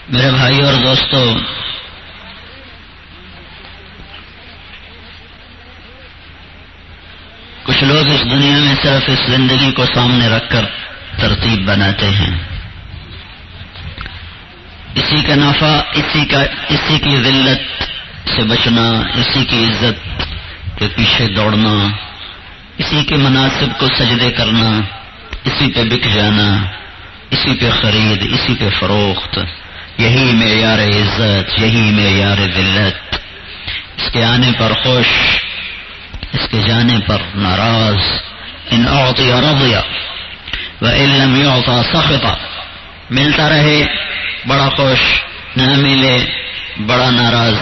میرے بھائی اور دوستو، کچھ لوگ اس دنیا میں صرف اس زندگی کو سامنے رکھ کر ترتیب بناتے ہیں، اسی کا نفع، اسی کی ذلت سے بچنا، اسی کی عزت کے پیچھے دوڑنا، اسی کے مناسب کو سجدے کرنا، اسی پہ بک جانا، اسی پہ خرید، اسی پہ فروخت، یہی معیار عزت، یہی معیار ذلت۔ اس کے آنے پر خوش، اس کے جانے پر ناراض۔ ان اعطی رضی وان لم یعطى سخط، ملتا رہے بڑا خوش، نہ ملے بڑا ناراض۔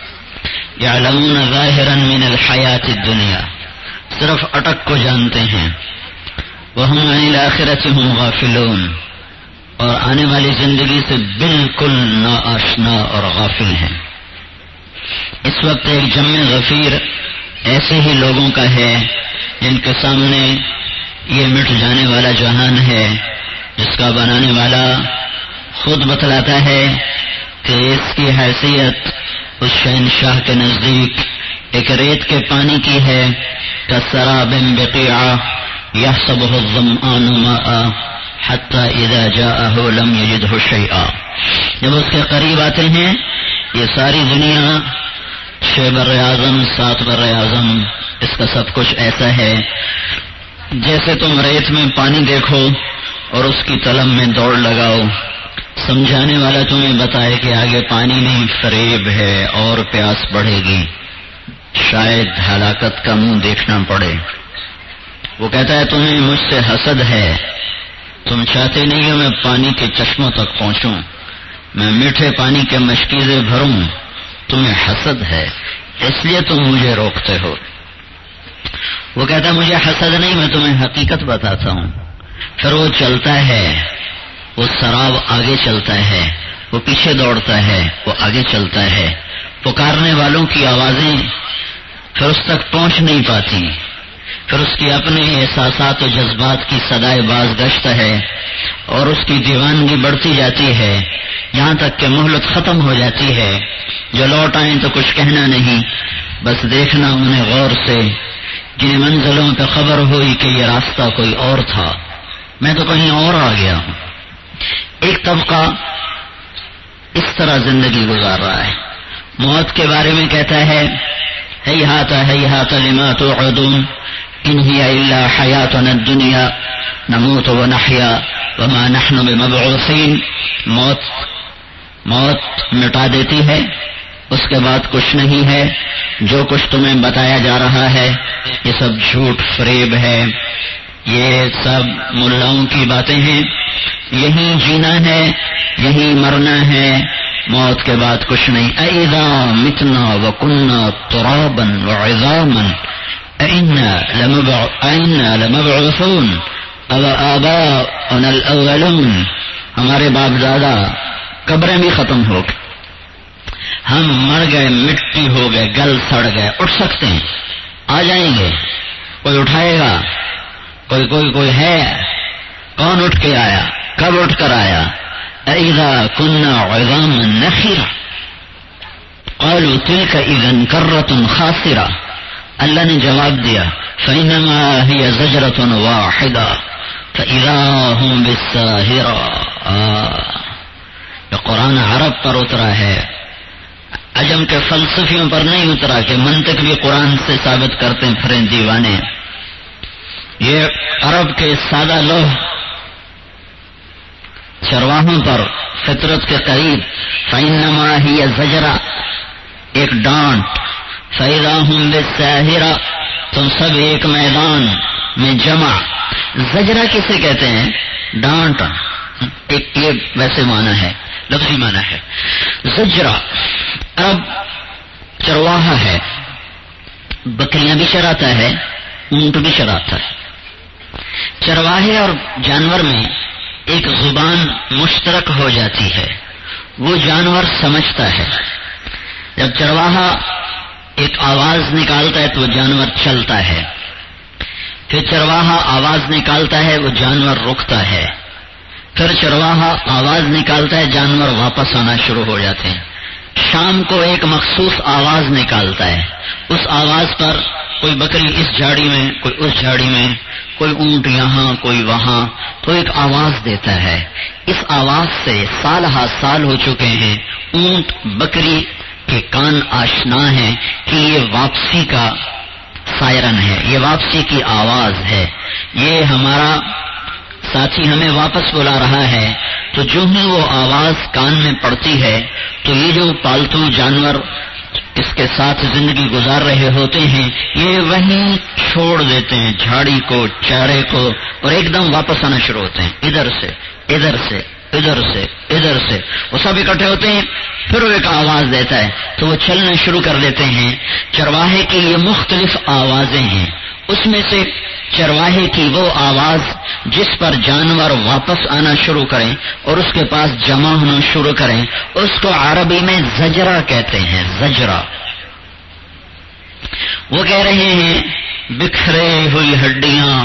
یعلمون ظاہرا من الحیات الدنیا، صرف اٹک کو جانتے ہیں۔ وہم عن الآخرۃ هم غافلون، اور آنے والی زندگی سے بالکل ناآشنا اور غافل ہیں۔ اس وقت ایک جمع غفیر ایسے ہی لوگوں کا ہے جن کے سامنے یہ مٹ جانے والا جہان ہے، جس کا بنانے والا خود بتلاتا ہے کہ اس کی حیثیت اس شہنشاہ کے نزدیک ایک ریت کے پانی کی ہے، کسراب بقیعہ یحسبہ الظمآن ماء حتی اذا جاءہ لم یجدہ شیئا۔ جب اس کے قریب آتے ہیں یہ ساری دنیا، 6 بر اعظم، 7 بر اعظم، اس کا سب کچھ ایسا ہے جیسے تم ریت میں پانی دیکھو اور اس کی طلب میں دوڑ لگاؤ، سمجھانے والا تمہیں بتائے کہ آگے پانی نہیں، فریب ہے اور پیاس بڑھے گی، شاید ہلاکت کا منہ دیکھنا پڑے۔ وہ کہتا ہے تمہیں مجھ سے حسد ہے، تم چاہتے نہیں ہو میں پانی کے چشموں تک پہنچوں، میں میٹھے پانی کے مشکیزیں بھروں، تمہیں حسد ہے اس لیے تم مجھے روکتے ہو۔ وہ کہتا ہے مجھے حسد نہیں، میں تمہیں حقیقت بتاتا ہوں۔ پھر وہ چلتا ہے، وہ سراب آگے چلتا ہے، وہ پیچھے دوڑتا ہے، وہ آگے چلتا ہے، پکارنے والوں کی آوازیں پھر اس تک پہنچ نہیں پاتی، پھر اس کی اپنے احساسات و جذبات کی صدائے بازگشت ہے اور اس کی دیوانگی بڑھتی جاتی ہے، یہاں تک کہ مہلت ختم ہو جاتی ہے۔ جو لوٹ آئیں تو کچھ کہنا نہیں، بس دیکھنا انہیں غور سے۔ جن منزلوں پہ خبر ہوئی کہ یہ راستہ کوئی اور تھا، میں تو کہیں اور آ گیا ہوں۔ ایک طبقہ اس طرح زندگی گزار رہا ہے، موت کے بارے میں کہتا ہے ہیہات ہیہات لما توعدون ان ہی الا حیاتنا الدنیا نموت ونحیا وما نحن بمبعوثین۔ موت مٹا دیتی ہے، اس کے بعد کچھ نہیں ہے، جو کچھ تمہیں بتایا جا رہا ہے یہ سب جھوٹ فریب ہے، یہ سب ملاؤں کی باتیں ہیں، یہی جینا ہے، یہی مرنا ہے، موت کے بعد کچھ نہیں۔ اذا متنا وکنا ترابا وعظاما ائنا لمبعوثون او آباؤنا الاولون۔ ہمارے باپ دادا قبریں بھی ختم ہو گئے، ہم مر گئے، مٹی ہو گئے، گل سڑ گئے، اٹھ سکتے ہیں، آ جائیں گے، کوئی اٹھائے گا، کوئی ہے، کون اٹھ کے آیا، کب اٹھ کر آیا؟ اذا كنا عظاما نخرا قالوا تلك اذا كرة خاسرة۔ اللہ نے جواب دیا فانما هي زجرة واحدة فاذا هم بالساهرة۔ یہ قرآن عرب پر اترا ہے، عجم کے فلسفیوں پر نہیں اترا کہ منطق بھی قرآن سے ثابت کرتے پھریں دیوانے۔ یہ عرب کے سادہ لوح چرواہوں پر فطرت کے قریب فإنما هي زجرہ، ایک ڈانٹ، فإذا هم بالساہرہ، تم سب ایک میدان میں جمع۔ زجرہ کسے کہتے ہیں؟ ڈانٹ، ایک یہ ویسے معنی ہے، لفظی معنی ہے زجرہ۔ اب چرواہا ہے، بکریاں بھی چراتا ہے، اونٹ بھی چراتا ہے۔ چرواہے اور جانور میں ایک زبان مشترک ہو جاتی ہے، وہ جانور سمجھتا ہے۔ جب چرواہا ایک آواز نکالتا ہے تو وہ جانور چلتا ہے، پھر چرواہا آواز نکالتا ہے وہ جانور رکتا ہے، پھر چرواہا آواز نکالتا ہے، جانور واپس آنا شروع ہو جاتے ہیں۔ شام کو ایک مخصوص آواز نکالتا ہے، اس آواز پر کوئی بکری اس جھاڑی میں، کوئی اس جھاڑی میں، کوئی اونٹ یہاں، کوئی وہاں، تو ایک آواز دیتا ہے۔ اس آواز سے سال ہا سال ہو چکے ہیں، اونٹ بکری کے کان آشنا ہیں کہ یہ واپسی کا سائرن ہے، یہ واپسی کی آواز ہے، یہ ہمارا ساتھی ہمیں واپس بلا رہا ہے۔ تو جو ہی وہ آواز کان میں پڑتی ہے تو یہ جو پالتو جانور اس کے ساتھ زندگی گزار رہے ہوتے ہیں، یہ وہیں چھوڑ دیتے ہیں جھاڑی کو، چارے کو، اور ایک دم واپس آنا شروع ہوتے ہیں، ادھر سے ادھر سے ادھر سے ادھر سے، وہ سب اکٹھے ہوتے ہیں۔ پھر وہ ایک آواز دیتا ہے تو وہ چلنا شروع کر دیتے ہیں۔ چرواہے کی یہ مختلف آوازیں ہیں، اس میں سے چرواہے کی وہ آواز جس پر جانور واپس آنا شروع کریں اور اس کے پاس جمع ہونا شروع کریں، اس کو عربی میں زجرہ کہتے ہیں، زجرہ۔ وہ کہہ رہے ہیں بکھرے ہوئی ہڈیاں،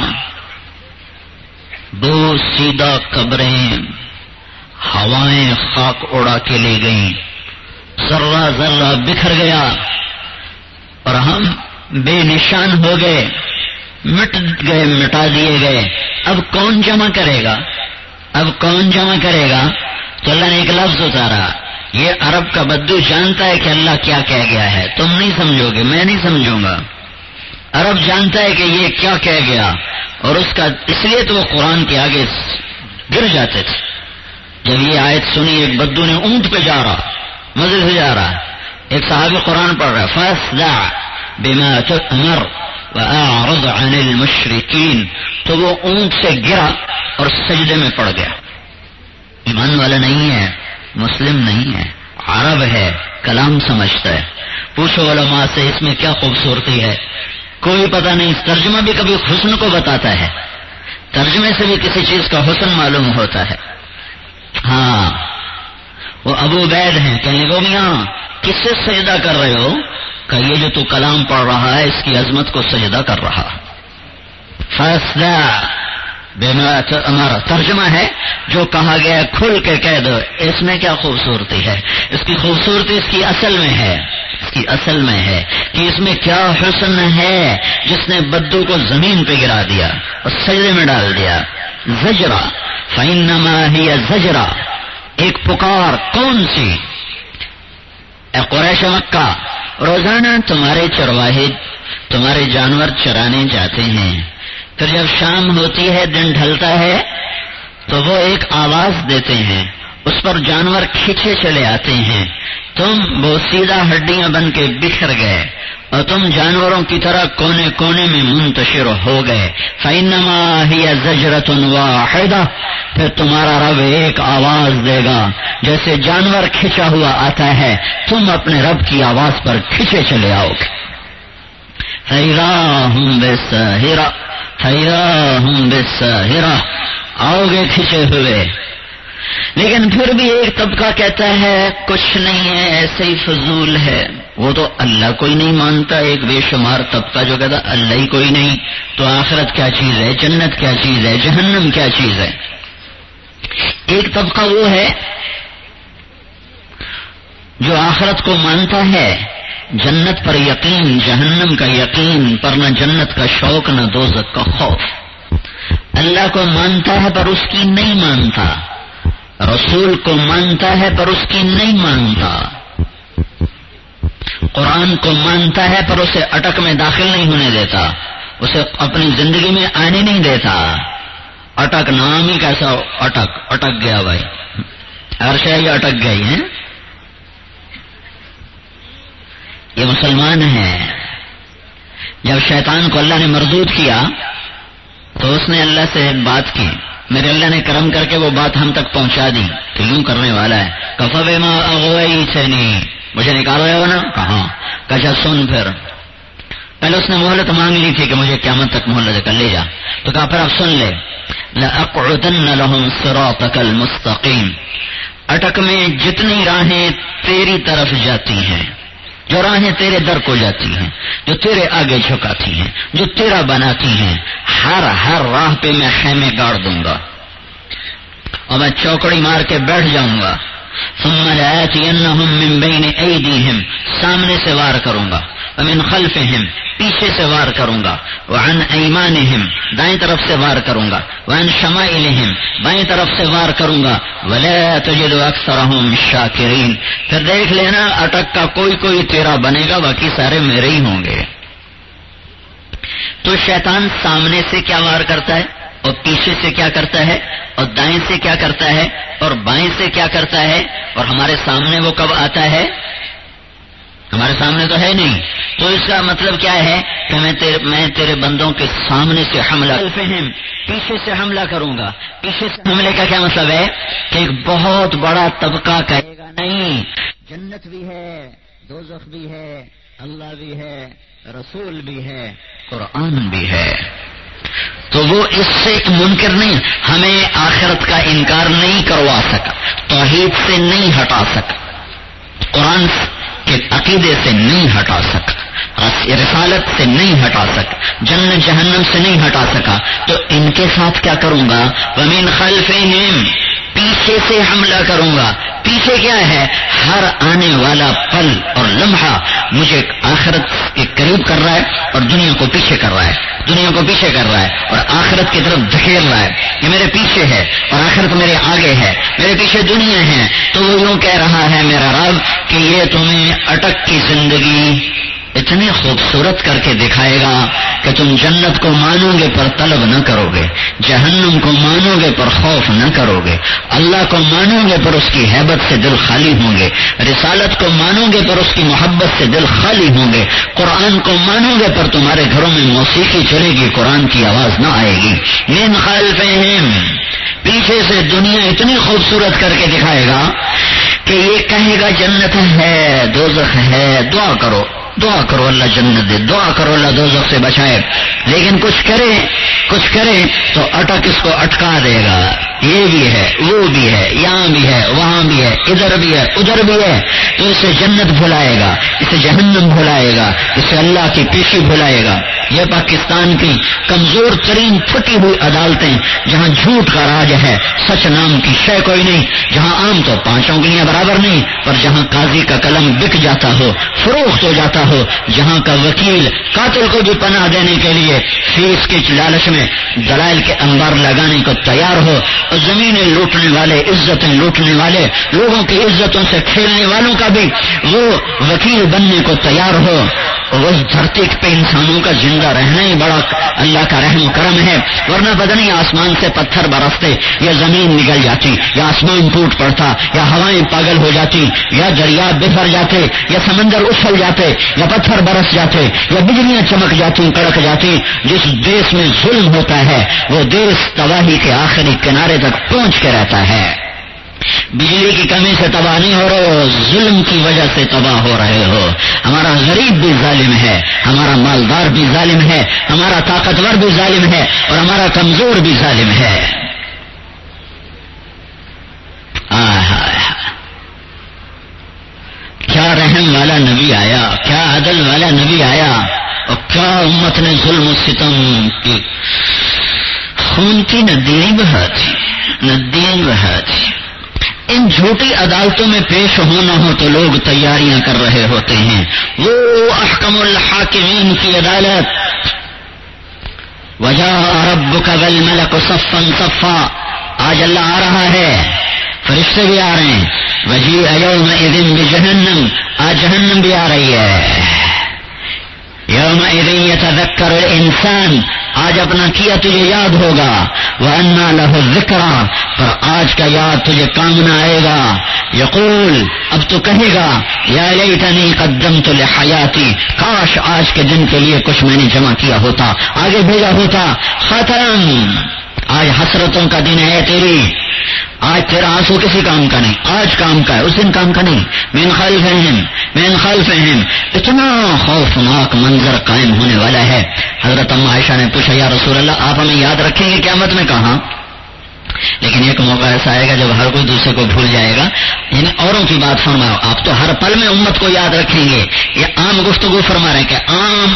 دو سیدھا قبریں، ہوائیں خاک اڑا کے لے گئیں، ذرہ ذرہ بکھر گیا اور ہم بے نشان ہو گئے، مٹ گئے، مٹا دیے گئے۔ اب کون جمع کرے گا؟ اب کون جمع کرے گا؟ تو اللہ نے ایک لفظ اتارا۔ یہ عرب کا بدو جانتا ہے کہ اللہ کیا کہہ گیا ہے، تم نہیں سمجھو گے، میں نہیں سمجھوں گا۔ عرب جانتا ہے کہ یہ کیا کہہ گیا، اور اس کا اس لیے تو وہ قرآن کے آگے گر جاتے تھے۔ جب یہ آیت سنی، ایک بدو نے اونٹ پہ جا رہا، مزے سے جا رہا، ایک صحابی قرآن پڑھ رہا ہے، فاصدع بما تؤمر وَأَعْرِضْ عَنِ الْمُشْرِكِينَ، تو وہ اونٹ سے گرا اور سجدے میں پڑ گیا۔ ایمان والا نہیں ہے، مسلم نہیں ہے، عرب ہے، کلام سمجھتا ہے۔ پوچھو علماء سے اس میں کیا خوبصورتی ہے، کوئی پتہ نہیں۔ ترجمہ بھی کبھی حسن کو بتاتا ہے، ترجمے سے بھی کسی چیز کا حسن معلوم ہوتا ہے۔ ہاں، وہ ابو عبید ہیں، کہنے کو میاں کس سے سجدہ کر رہے ہو؟ کہ یہ جو تو کلام پڑھ رہا ہے اس کی عظمت کو سجدہ کر رہا۔ فاصدع بما تؤمر، ترجمہ ہے جو کہا گیا کھل کے کہہ دو۔ اس میں کیا خوبصورتی ہے؟ اس کی خوبصورتی اس کی اصل میں ہے، اس کی اصل میں ہے کہ اس میں کیا حسن ہے جس نے بدو کو زمین پہ گرا دیا اور سجدے میں ڈال دیا۔ زجرہ، فإنما هي زجرہ، ایک پکار، کون سی؟ اے قریش مکہ، روزانہ تمہارے چرواہے تمہارے جانور چرانے جاتے ہیں، پھر جب شام ہوتی ہے، دن ڈھلتا ہے، تو وہ ایک آواز دیتے ہیں، اس پر جانور کھینچے چلے آتے ہیں، تم وہ سیدھا ہڈیاں بن کے بکھر گئے اور تم جانوروں کی طرح کونے کونے میں منتشر ہو گئے۔ فإنما هي زجرة واحدة، پھر تمہارا رب ایک آواز دے گا، جیسے جانور کھینچا ہوا آتا ہے، تم اپنے رب کی آواز پر کھینچے چلے آؤ گے۔ فإذا هم بالساهرة، فإذا هم بالساهرة، آؤ گے کھینچے ہوئے۔ لیکن پھر بھی ایک طبقہ کہتا ہے کچھ نہیں ہے، ایسے ہی فضول ہے، وہ تو اللہ کوئی نہیں مانتا۔ ایک بے شمار طبقہ جو کہتا اللہ ہی کوئی نہیں، تو آخرت کیا چیز ہے، جنت کیا چیز ہے، جہنم کیا چیز ہے۔ ایک طبقہ وہ ہے جو آخرت کو مانتا ہے، جنت پر یقین، جہنم کا یقین، پر نہ جنت کا شوق نہ دوزخ کا خوف۔ اللہ کو مانتا ہے پر اس کی نہیں مانتا، رسول کو مانتا ہے پر اس کی نہیں مانتا، قرآن کو مانتا ہے پر اسے اٹک میں داخل نہیں ہونے دیتا، اسے اپنی زندگی میں آنے نہیں دیتا۔ اٹک نام ہی کیسا، اٹک گیا بھائی، ہر شے اٹک گئی ہے۔ یہ مسلمان ہے، جب شیطان کو اللہ نے مردود کیا تو اس نے اللہ سے بات کی، میرے اللہ نے کرم کر کے وہ بات ہم تک پہنچا دی تو یوں کرنے والا ہے۔ کفا بما اغویتنی، مجھے نکال رہے ہو نا، کہاں؟ کہا سن، پھر پہلے اس نے مہلت مانگ لی تھی کہ مجھے قیامت تک مہلت دے کر لے جا، تو کہا پھر اب سن لے، لأقعدن لهم صراطك المستقیم، اٹک میں جتنی راہیں تیری طرف جاتی ہیں، جو راہیں تیرے در کو جاتی ہیں، جو تیرے آگے جھکاتی ہیں، جو تیرا بناتی ہیں، ہر راہ پہ میں خیمے گاڑ دوں گا اور میں چوکڑی مار کے بیٹھ جاؤں گا. ثم لآتینہم من بین ایدیہم، سامنے سے وار کروں گا، ومن خلفہم، پیچھے سے وار کروں گا، وعن ایمانہم، دائیں طرف سے وار کروں گا، وعن شمائلہم، بائیں طرف سے وار کروں گا، ولا تجد اکثرہم شاکرین، پھر دیکھ لینا اٹک کا کوئی تیرا بنے گا، باقی سارے میرے ہی ہوں گے. تو شیطان سامنے سے کیا وار کرتا ہے، اور پیچھے سے کیا کرتا ہے، اور دائیں سے کیا کرتا ہے، اور بائیں سے کیا کرتا ہے، اور ہمارے سامنے وہ کب آتا ہے؟ ہمارے سامنے تو ہے نہیں. تو اس کا مطلب کیا ہے کہ میں تیرے بندوں کے سامنے سے حملہ، پیچھے سے حملہ کروں گا. پیچھے سے حملے کا کیا مطلب ہے کہ ایک بہت بڑا طبقہ کہے گا نہیں، جنت بھی ہے، دوزخ بھی ہے، اللہ بھی ہے، رسول بھی ہے، قرآن بھی ہے. تو وہ اس سے منکر نہیں، ہمیں آخرت کا انکار نہیں کروا سکا، توحید سے نہیں ہٹا سکا، قرآن کے عقیدے سے نہیں ہٹا سکا، رسالت سے نہیں ہٹا سکا، جنت جہنم سے نہیں ہٹا سکا. تو ان کے ساتھ کیا کروں گا؟ ومن خلفہم، پیچھے سے حملہ کروں گا. پیچھے کیا ہے؟ ہر آنے والا پل اور لمحہ مجھے آخرت کے قریب کر رہا ہے اور دنیا کو پیچھے کر رہا ہے، دنیا کو پیچھے کر رہا ہے اور آخرت کی طرف دھکیل رہا ہے. یہ میرے پیچھے ہے اور آخرت میرے آگے ہے، میرے پیچھے دنیا ہے. تو وہ یوں کہہ رہا ہے میرا رب کہ یہ تمہیں اٹک کی زندگی اتنی خوبصورت کر کے دکھائے گا کہ تم جنت کو مانو گے پر طلب نہ کرو گے، جہنم کو مانو گے پر خوف نہ کرو گے، اللہ کو مانو گے پر اس کی ہیبت سے دل خالی ہوں گے، رسالت کو مانو گے پر اس کی محبت سے دل خالی ہوں گے، قرآن کو مانو گے پر تمہارے گھروں میں موسیقی چلے گی، قرآن کی آواز نہ آئے گی. من خلفہم، پیچھے سے دنیا اتنی خوبصورت کر کے دکھائے گا کہ یہ کہے گا جنت ہے، دوزخ ہے، دعا کرو، دعا کرو اللہ جنت دے، دعا کرو اللہ دوزخ سے بچائے. لیکن کچھ کرے تو اٹک اس کو اٹکا دے گا. یہ بھی ہے، وہ بھی ہے، یہاں بھی ہے، وہاں بھی ہے، ادھر بھی ہے، ادھر بھی ہے. تو اسے جنت بھلائے گا، اسے جہنم بھلائے گا، اسے اللہ کی پیشی بھلائے گا. یہ پاکستان کی کمزور ترین پھٹی ہوئی عدالتیں، جہاں جھوٹ کا راج ہے، سچ نام کی شے کوئی نہیں، جہاں عام تو 5 انگلیاں برابر نہیں، پر جہاں قاضی کا قلم بک جاتا ہو، فروخت ہو جاتا ہو، جہاں کا وکیل قاتل کو بھی پناہ دینے کے لیے فیس کے لالچ میں دلائل کے انبار لگانے کو تیار ہو، اور زمینیں لوٹنے والے، عزتیں لوٹنے والے، لوگوں کی عزتوں سے کھیلنے والوں کا بھی وہ وکیل بننے کو تیار ہو. اس دھرتی پہ انسانوں کا زندہ رہنا ہی بڑا اللہ کا رحم کرم ہے. ورنہ پتہ نہیں آسمان سے پتھر برستے، یا زمین نگل جاتی، یا آسمان ٹوٹ پڑتا، یا ہوائیں پاگل ہو جاتی، یا دریا بفر جاتے، یا سمندر اچھل جاتے، یا پتھر برس جاتے، یا بجلیاں چمک جاتی، کڑک جاتی. جس دیش میں ظلم ہوتا ہے وہ دیش تباہی کے آخری کنارے تک پہنچ کے رہتا ہے. بجلی کی کمی سے تباہ نہیں ہو رہے ہو، ظلم کی وجہ سے تباہ ہو رہے ہو. ہمارا غریب بھی ظالم ہے، ہمارا مالدار بھی ظالم ہے، ہمارا طاقتور بھی ظالم ہے، اور ہمارا کمزور بھی ظالم ہے. کیا رحم والا نبی آیا، کیا عدل والا نبی آیا، اور کیا امت نے ظلم و ستم کی خون کی ندیاں بہا تھی. ان جھوٹی عدالتوں میں پیش ہونا ہو تو لوگ تیاریاں کر رہے ہوتے ہیں. وہ احکم الحاکمین کی عدالت، وجاء ربک والملک صفا صفا، آج اللہ آ رہا ہے، فرشتے بھی آ رہے ہیں. وجیء یومئذ بجہنم، آج جہنم بھی آ رہی ہے. یومئذ یتذکر الانسان، آج اپنا کیا تجھے یاد ہوگا. وَأَنَّى لَهُ الذِّكْرَى، پر آج کا یاد تجھے کام نہ آئے گا. یقول، اب تو کہے گا، یا لیتنی قدمت لحیاتی، کاش آج کے دن کے لیے کچھ میں نے جمع کیا ہوتا، آگے بھیجا ہوتا. خطرن، آج حسرتوں کا دن ہے تیری. آج تیرا آنسو کسی کام کا نہیں، آج کام کا ہے، اس دن کام کا نہیں. من خلفہم، اتنا خوفناک منظر قائم ہونے والا ہے. حضرت ام عائشہ نے پوچھا، یا رسول اللہ آپ ہمیں یاد رکھیں گے قیامت میں؟ کہاں؟ لیکن ایک موقع ایسا آئے گا جب ہر کوئی دوسرے کو بھول جائے گا. یعنی اوروں کی بات فرماؤ، آپ تو ہر پل میں امت کو یاد رکھیں گے. یہ عام گفتگو فرما رہے ہیں کہ عام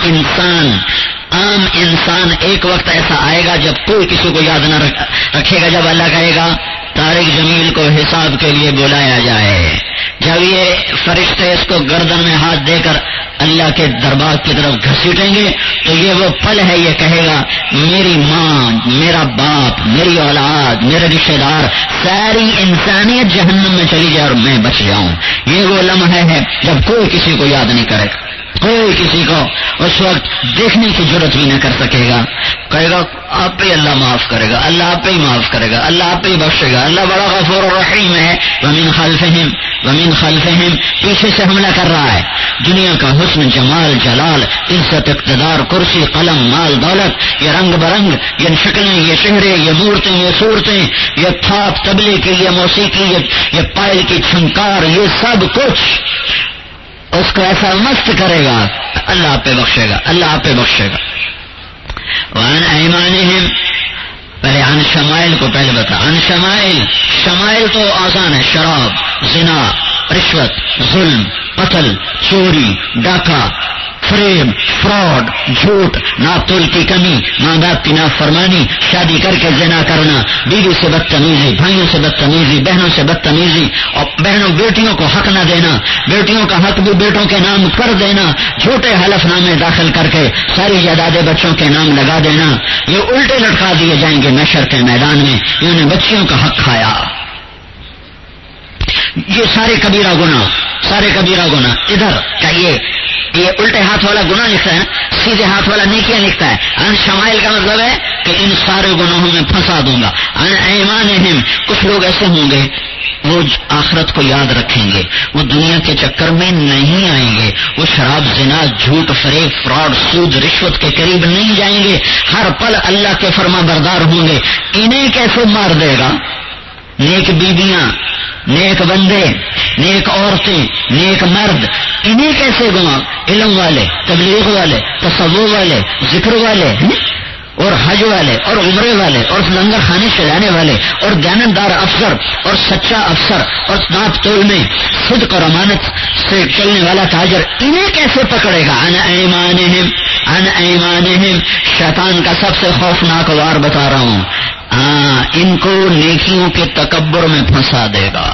انسان ایک وقت ایسا آئے گا جب کوئی کسی کو یاد نہ رکھے گا. جب اللہ کہے گا طارق جمیل کو حساب کے لیے بلایا جائے. جب یہ فرشتے اس کو گردن میں ہاتھ دے کر اللہ کے دربار کی طرف گھسیٹیں گے تو یہ وہ پل ہے، یہ کہے گا میری ماں، میرا باپ، میری اولاد، میرے رشتے دار، ساری انسانیت جہنم میں چلی جائے اور میں بچ جاؤں. یہ وہ لمحہ ہے جب کوئی کسی کو یاد نہیں کرے گا، کوئی کسی کو اس وقت دیکھنے کی جرت بھی نہ کر سکے گا. کہے گا آپ پہ اللہ معاف کرے گا، اللہ آپ پہ ہی معاف کرے گا، اللہ آپ پہ ہی بخشے گا، اللہ بڑا غفور و رحیم ہے. ومن خلفہم پیچھے سے حملہ کر رہا ہے. دنیا کا حسن، جمال، جلال، عزت، اقتدار، کرسی، قلم، مال، دولت، یہ رنگ برنگ، یہ شکلیں، یہ چہرے، یہ مورتیں، یہ صورتیں، یہ تھاپ تبلے کی، یہ موسیقی، یہ پائل کی چھنکار، یہ سب کچھ اس کو ایسا مست کرے گا. اللہ آپ پہ بخشے گا، اللہ آپ پہ بخشے گا. وعن ایمانہم، پہلے عن شمائل کو پہلے بتا. عن شمائل تو آسان ہے، شراب، زنا، رشوت، ظلم، قتل، چوری، ڈاکہ، فریب، فراڈ، جھوٹ، ناپتول کی کمی، ماں باپ کی نافرمانی، شادی کر کے زنا کرنا، بیوی سے بدتمیزی، بھائیوں سے بدتمیزی، بہنوں سے بدتمیزی، اور بہنوں بیٹیوں کو حق نہ دینا، بیٹیوں کا حق بھی بیٹوں کے نام کر دینا، جھوٹے حلف نامے داخل کر کے ساری جائیدادیں بچوں کے نام لگا دینا، یہ الٹے لٹکا دیے جائیں گے محشر کے میدان میں. انہوں نے بچیوں کا حق کھایا. یہ سارے کبیرہ گناہ ادھر کا یہ الٹے ہاتھ والا گناہ لکھتا ہے نا، سیدھے ہاتھ والا نیکیاں لکھتا ہے. ان شمائل کا مطلب ہے کہ ان سارے گناہوں میں پھنسا دوں گا. ان ایمانہم، کچھ لوگ ایسے ہوں گے وہ آخرت کو یاد رکھیں گے، وہ دنیا کے چکر میں نہیں آئیں گے، وہ شراب، زنا، جھوٹ، فریب، فراڈ، سود، رشوت کے قریب نہیں جائیں گے، ہر پل اللہ کے فرما بردار ہوں گے. انہیں کیسے مار دے گا؟ نیک بیویاں، نیک بندے، نیک عورتیں، نیک مرد، انہیں کیسے گوا؟ علم والے، تبلیغ والے، تصوف والے، ذکر والے، اور حج والے، اور عمرے والے، اور لنگر خانے چلانے والے، اور دیانتدار افسر، اور سچا افسر، اور ناپ تول میں صدق اور امانت سے چلنے والا تاجر، انہیں کیسے پکڑے گا؟ عن ایمانہم، شیطان کا سب سے خوفناک وار بتا رہا ہوں. ان کو نیکیوں کے تکبر میں پھنسا دے گا.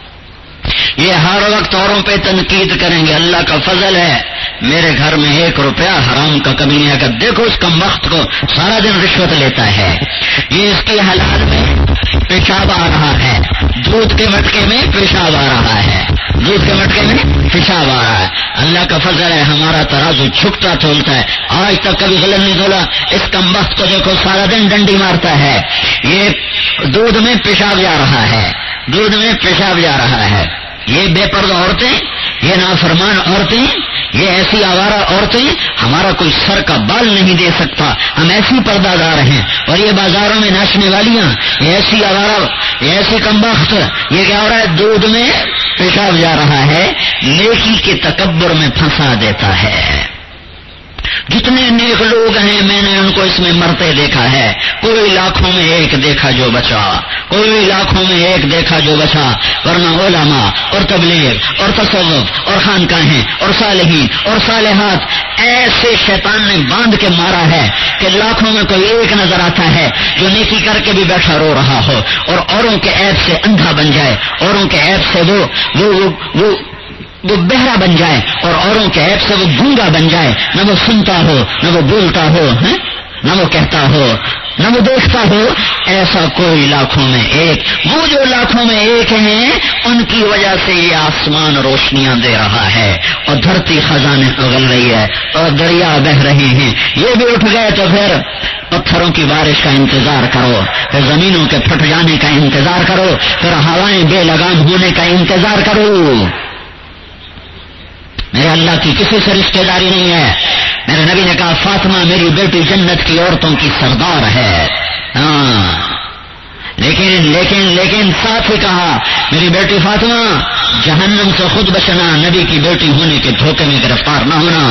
یہ ہر وقت اوروں پہ تنقید کریں گے. اللہ کا فضل ہے میرے گھر میں 1 روپیہ حرام کا کبھی نہیں آگا. دیکھو اس کم وقت کو سارا دن رشوت لیتا ہے، یہ اس کے حلال میں پیشاب آ رہا ہے، دودھ کے مٹکے میں پیشاب آ رہا ہے، دودھ کے مٹکے میں پیشاب آ رہا ہے. اللہ کا فضل ہے ہمارا ترازو جھکتا تولتا ہے، آج تک کبھی غلط نہیں تولا. اس کم وقت کو دیکھو سارا دن ڈنڈی مارتا ہے، یہ دودھ میں پیشاب جا رہا ہے، دودھ میں پیشاب جا رہا ہے. یہ بے پردہ عورتیں، یہ نافرمان عورتیں، یہ ایسی آوارہ عورتیں، ہمارا کوئی سر کا بال نہیں دے سکتا، ہم ایسی پردہ دار ہیں. اور یہ بازاروں میں ناچنے والیاں، یہ ایسی آوارہ، یہ ایسی کمبخت، یہ کیا ہو رہا ہے؟ دودھ میں پیشاب جا رہا ہے، نیکی کے تکبر میں پھنسا دیتا ہے. جتنے نیک لوگ ہیں میں نے ان کو اس میں مرتے دیکھا ہے. کوئی لاکھوں میں ایک دیکھا جو بچا، کوئی لاکھوں میں ایک دیکھا جو بچا. ورنہ علماء اور تبلیغ اور تصوف اور خانقاہیں اور صالحین اور صالحات ایسے شیطان نے باندھ کے مارا ہے کہ لاکھوں میں کوئی ایک نظر آتا ہے جو نیکی کر کے بھی بیٹھا رو رہا ہو اور اوروں کے عیب سے اندھا بن جائے، اوروں کے عیب سے وہ بہرا بن جائے اور اوروں کے عیب سے وہ گونگا بن جائے، نہ وہ سنتا ہو، نہ وہ بولتا ہو، نہ وہ کہتا ہو، نہ وہ دیکھتا ہو. ایسا کوئی لاکھوں میں ایک. وہ جو لاکھوں میں ایک ہیں ان کی وجہ سے یہ آسمان روشنیاں دے رہا ہے اور دھرتی خزانے اگل رہی ہے اور دریا بہ رہے ہیں. یہ بھی اٹھ گئے تو پھر پتھروں کی بارش کا انتظار کرو، پھر زمینوں کے پھٹ جانے کا انتظار کرو، پھر ہوائیں بے لگام ہونے کا انتظار کرو. میرے اللہ کی کسی سے رشتہ داری نہیں ہے. میرے نبی نے کہا فاطمہ میری بیٹی جنت کی عورتوں کی سردار ہے. لیکن ساتھ ہی کہا میری بیٹی فاطمہ جہنم سے خود بچنا، نبی کی بیٹی ہونے کے دھوکے میں گرفتار نہ ہونا.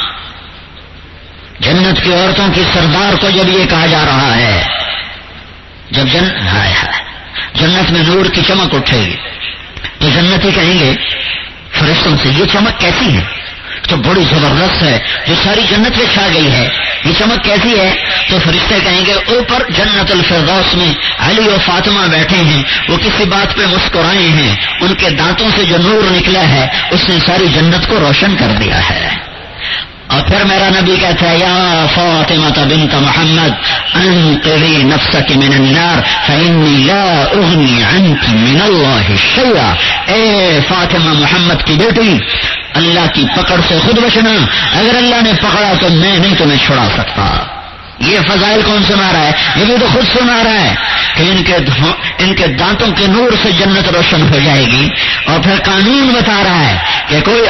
جنت کی عورتوں کی سردار کو جب یہ کہا جا رہا ہے، جب جنت میں نور کی چمک اٹھے گی تو جنتی کہیں گے فرشتوں سے یہ چمک کیسی ہے؟ تو بڑی زبردست ہے جو ساری جنت میں چھا گئی ہے. یہ چمک کیسی ہے؟ تو فرشتے کہیں گے اوپر جنت الفردوس میں علی و فاطمہ بیٹھے ہیں, وہ کسی بات پہ مسکرائے ہیں, ان کے دانتوں سے جو نور نکلا ہے اس نے ساری جنت کو روشن کر دیا ہے. اور پھر میرا نبی کہتا ہے یا فاطمہ بنت محمد انقذی نفسک من النار فإنی لا اغنی عنک من اللہ شیئا. اے فاطمہ محمد کی بیٹی, اللہ کی پکڑ سے خود بچنا, اگر اللہ نے پکڑا تو میں نہیں تمہیں چھڑا سکتا. یہ فضائل کون سنا رہا ہے؟ یہ بھی تو خود سنا رہا ہے کہ ان کے دانتوں کے نور سے جنت روشن ہو جائے گی. اور پھر قانون بتا رہا ہے کہ کوئی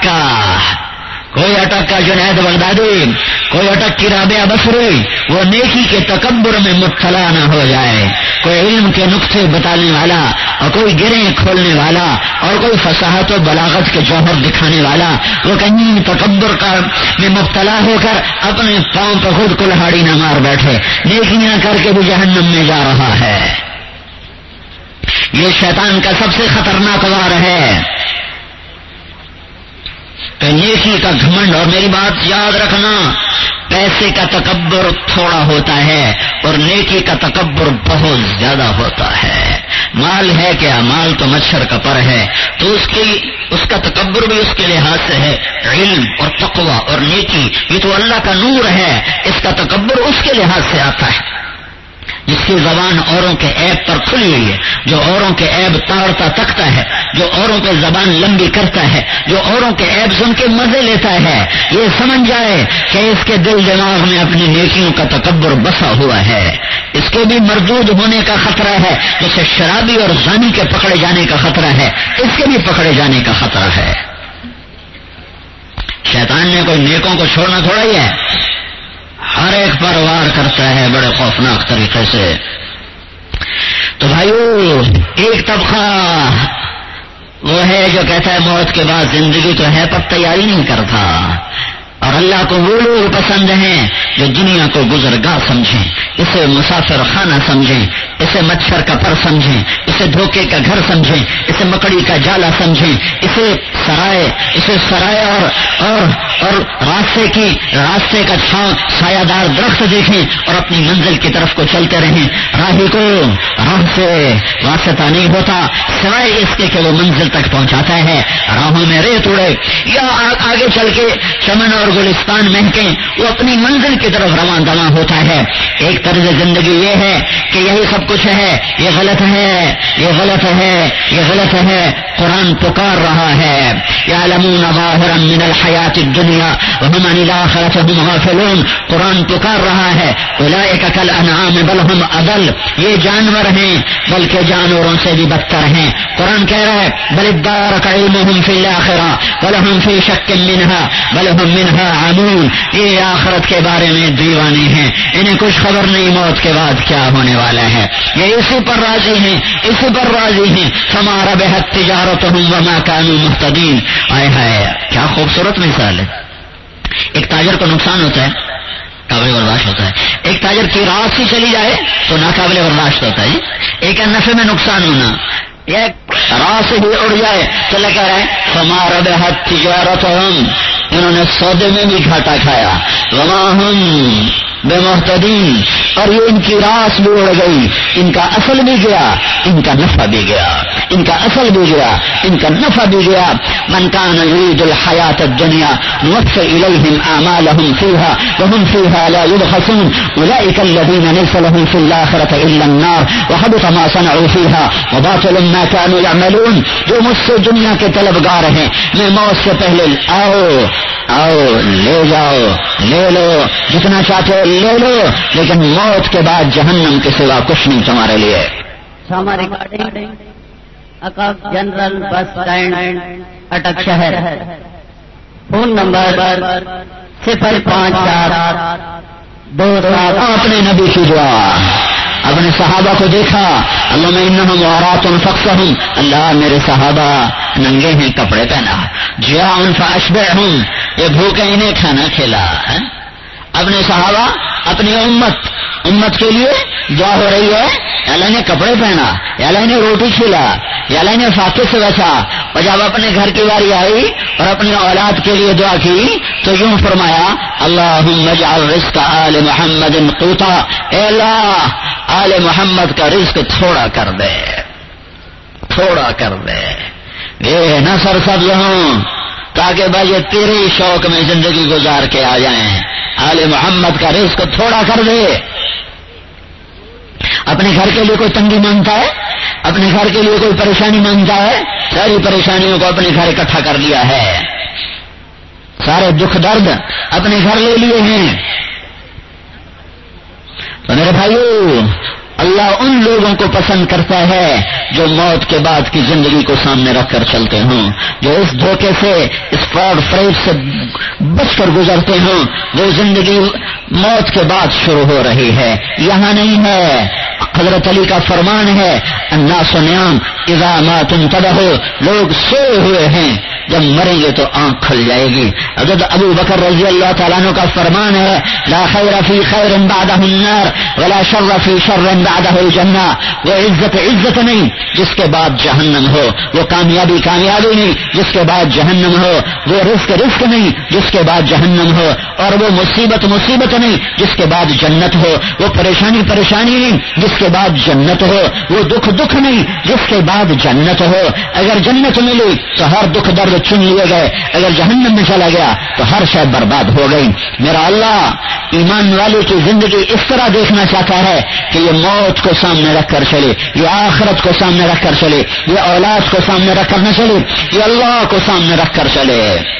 اٹک کا جنید بغدادی, کوئی اٹک کی رابعہ بصری وہ نیکی کے تکبر میں مبتلا نہ ہو جائے. کوئی علم کے نقطے بتانے والا اور کوئی گریں کھولنے والا اور کوئی فصاحت و بلاغت کے جوہر دکھانے والا وہ کہیں تکبر کا میں مبتلا ہو کر اپنے پاؤں پر خود کلہاڑی نہ مار بیٹھے, نیکیاں کر کے بھی جہنم میں جا رہا ہے. یہ شیطان کا سب سے خطرناک وار ہے کہ نیکی کا گھمنڈ. اور میری بات یاد رکھنا, پیسے کا تکبر تھوڑا ہوتا ہے اور نیکی کا تکبر بہت زیادہ ہوتا ہے. مال ہے کیا؟ مال تو مچھر کا پر ہے, تو اس کا تکبر بھی اس کے لحاظ سے ہے. علم اور تقوی اور نیکی یہ تو اللہ کا نور ہے, اس کا تکبر اس کے لحاظ سے آتا ہے. جس کی زبان اوروں کے عیب پر کھلی ہوئی ہے, جو اوروں کے عیب تاڑتا تکتا ہے, جو اوروں پہ زبان لمبی کرتا ہے, جو اوروں کے عیب سن کے مزے لیتا ہے, یہ سمجھ جائے کہ اس کے دل دماغ میں اپنی نیکیوں کا تکبر بسا ہوا ہے. اس کے بھی مردود ہونے کا خطرہ ہے, جیسے شرابی اور زانی کے پکڑے جانے کا خطرہ ہے, اس کے بھی پکڑے جانے کا خطرہ ہے. شیطان نے کوئی نیکوں کو چھوڑنا تھوڑا ہی ہے, ہر ایک پر وار کرتا ہے بڑے خوفناک طریقے سے. تو بھائیو, ایک طبقہ وہ ہے جو کہتا ہے موت کے بعد زندگی تو ہے پر تیاری نہیں کرتا. اور اللہ کو وہ لوگ پسند ہیں جو دنیا کو گزرگاہ سمجھیں, اسے مسافر خانہ سمجھیں, اسے مچھر کا پر سمجھیں, اسے دھوکے کا گھر سمجھیں, اسے مکڑی کا جالا سمجھیں, اسے سرائے اور راستے کا سایہ دار درخت دیکھیں اور اپنی منزل کی طرف کو چلتے رہیں. راہی کو راہ سے واسطہ نہیں ہوتا سوائے اس کے کہ وہ منزل تک پہنچاتا ہے. راہوں میں ریت اڑے یا آگے چل کے چمن اور گلستان مہکیں, وہ اپنی منزل کی طرف رواں دواں ہوتا ہے. ایک طرز زندگی یہ ہے کہ یہی سب کچھ ہے, یہ غلط ہے, یہ غلط ہے, یہ غلط ہے. قرآن پکار رہا ہے یعلمون ظاہرا من الحیات الدنیا وهم عن الآخرۃ هم غافلون. قرآن پکار رہا ہے اولئک کالانعام بل هم اضل, یہ جانور ہیں بلکہ جانوروں سے بھی بدتر ہیں. قرآن کہہ رہا ہے بل ادارک علمهم فی الآخرہ ولهم فی شک منها بل هم منها عمون. یہ آخرت کے بارے میں دیوانے ہیں, انہیں کچھ خبر نہیں موت کے بعد کیا ہونے والا ہے. یہ اسی پر راضی ہیں, اسی پر راضی ہیں. فما ربحت تجارتهم وما كانوا مهتدين. آئے ہائے کیا خوبصورت مثال ہے. ایک تاجر کو نقصان ہوتا ہے, قابل برداشت ہوتا ہے. ایک تاجر کی راس ہی چلی جائے تو ناقابل برداشت ہوتا ہے. ایک ہے نفع میں نقصان ہونا, یہ راس ہی اڑ جائے تو اللہ کہہ رہا ہے فما ربحت تجارتهم, انہوں نے سودے میں بھی گھاٹا کھایا. وما هم بمہتدین, اور یہ ان کی راس بھی اڑ گئی, ان کا اصل بھی گیا, ان کا نفع بھی گیا, ان کا اصل بھی گیا, ان کا نفع بھی گیا. من کان یرید الحیات الدنیا نوفی الیہم اعمالهم فیها وهم فیها لا یبخسون اولئک الذین لیس لهم فی الآخرۃ الا النار وحبط ما صنعوا فیها وباطل ما كانوا يعملون. جو مجھ سے دنیا کے طلبگار ہیں, میں موت سے پہلے آؤ لے جاؤ, لے لو جتنا چاہتے لے لو, لیکن موت کے بعد جہنم کے سوا کچھ نہیں تمہارے لیے. ہمارے اکاف جنرل بس اسٹینڈ اٹک شہر, فون نمبر 054 اپنے نبی کی دعا. اپنے صحابہ کو دیکھا, اللہم انہم عورات فاقصہم, اللہ میرے صحابہ ننگے ہیں کپڑے پہنا. جیاع فاشبعہم, یہ بھوکے انہیں کھانا کھلا. اپنے صحابہ اپنی امت کے لیے دعا ہو رہی ہے، یا اللہ نے کپڑے پہنا، یا اللہ نے روٹی کھلا، یا اللہ نے فاقے سے بچا، اور جب اپنے گھر کی باری آئی اور اپنی اولاد کے لیے دعا کی تو یوں فرمایا اللہم اجعل رزق آل محمد قوتا، اے اللہ آل محمد کا رزق تھوڑا کر دے، تھوڑا کر دے، یہ نہ سرسبز ہوں تاکہ بھائی تیرے شوق میں زندگی گزار کے آ جائیں، آل محمد کا رزق تھوڑا کر دے۔ اپنے گھر کے لیے کوئی تنگی مانگتا ہے، اپنے گھر کے لیے کوئی پریشانی مانگتا ہے، ساری پریشانیوں کو اپنے گھر اکٹھا کر لیا ہے، سارے دکھ درد اپنے گھر لے لیے ہیں۔ تو میرے بھائیو، اللہ ان لوگوں کو پسند کرتا ہے جو موت کے بعد کی زندگی کو سامنے رکھ کر چلتے ہوں، جو اس دھوکے سے، اس فراڈ فریب سے بچ کر گزرتے ہوں۔ وہ زندگی موت کے بعد شروع ہو رہی ہے، یہاں نہیں ہے۔ حضرت علی کا فرمان ہے الناس نیام اذا ماتوا انتبہوا، لوگ سوئے ہوئے ہیں، جب مریں گے تو آنکھ کھل جائے گی۔ حضرت ابو بکر رضی اللہ تعالیٰ عنہ کا فرمان ہے لا خیر فی خیر بعدہ النار ولا شر فی شر بعدہ الجنہ، وہ عزت نہیں جس کے بعد جہنم ہو، وہ کامیابی نہیں جس کے بعد جہنم ہو، وہ رزق نہیں جس کے بعد جہنم ہو، اور وہ مصیبت نہیں جس کے بعد جنت ہو، وہ پریشانی نہیں جس کے بعد جنت ہو، وہ دکھ نہیں جس کے بعد جنت ہو۔ اگر جنت ملی تو ہر دکھ درد چن لیے گئے، اگر جہنم میں چلا گیا تو ہر شے برباد ہو گئی۔ میرا اللہ ایمان والے کی زندگی اس طرح دیکھنا چاہتا ہے کہ یہ موت کو سامنے رکھ کر چلے، یہ آخرت کو سامنے رکھ کر چلے، یہ اولاد کو سامنے رکھ کر نہ چلے، یہ اللہ کو سامنے رکھ کر چلے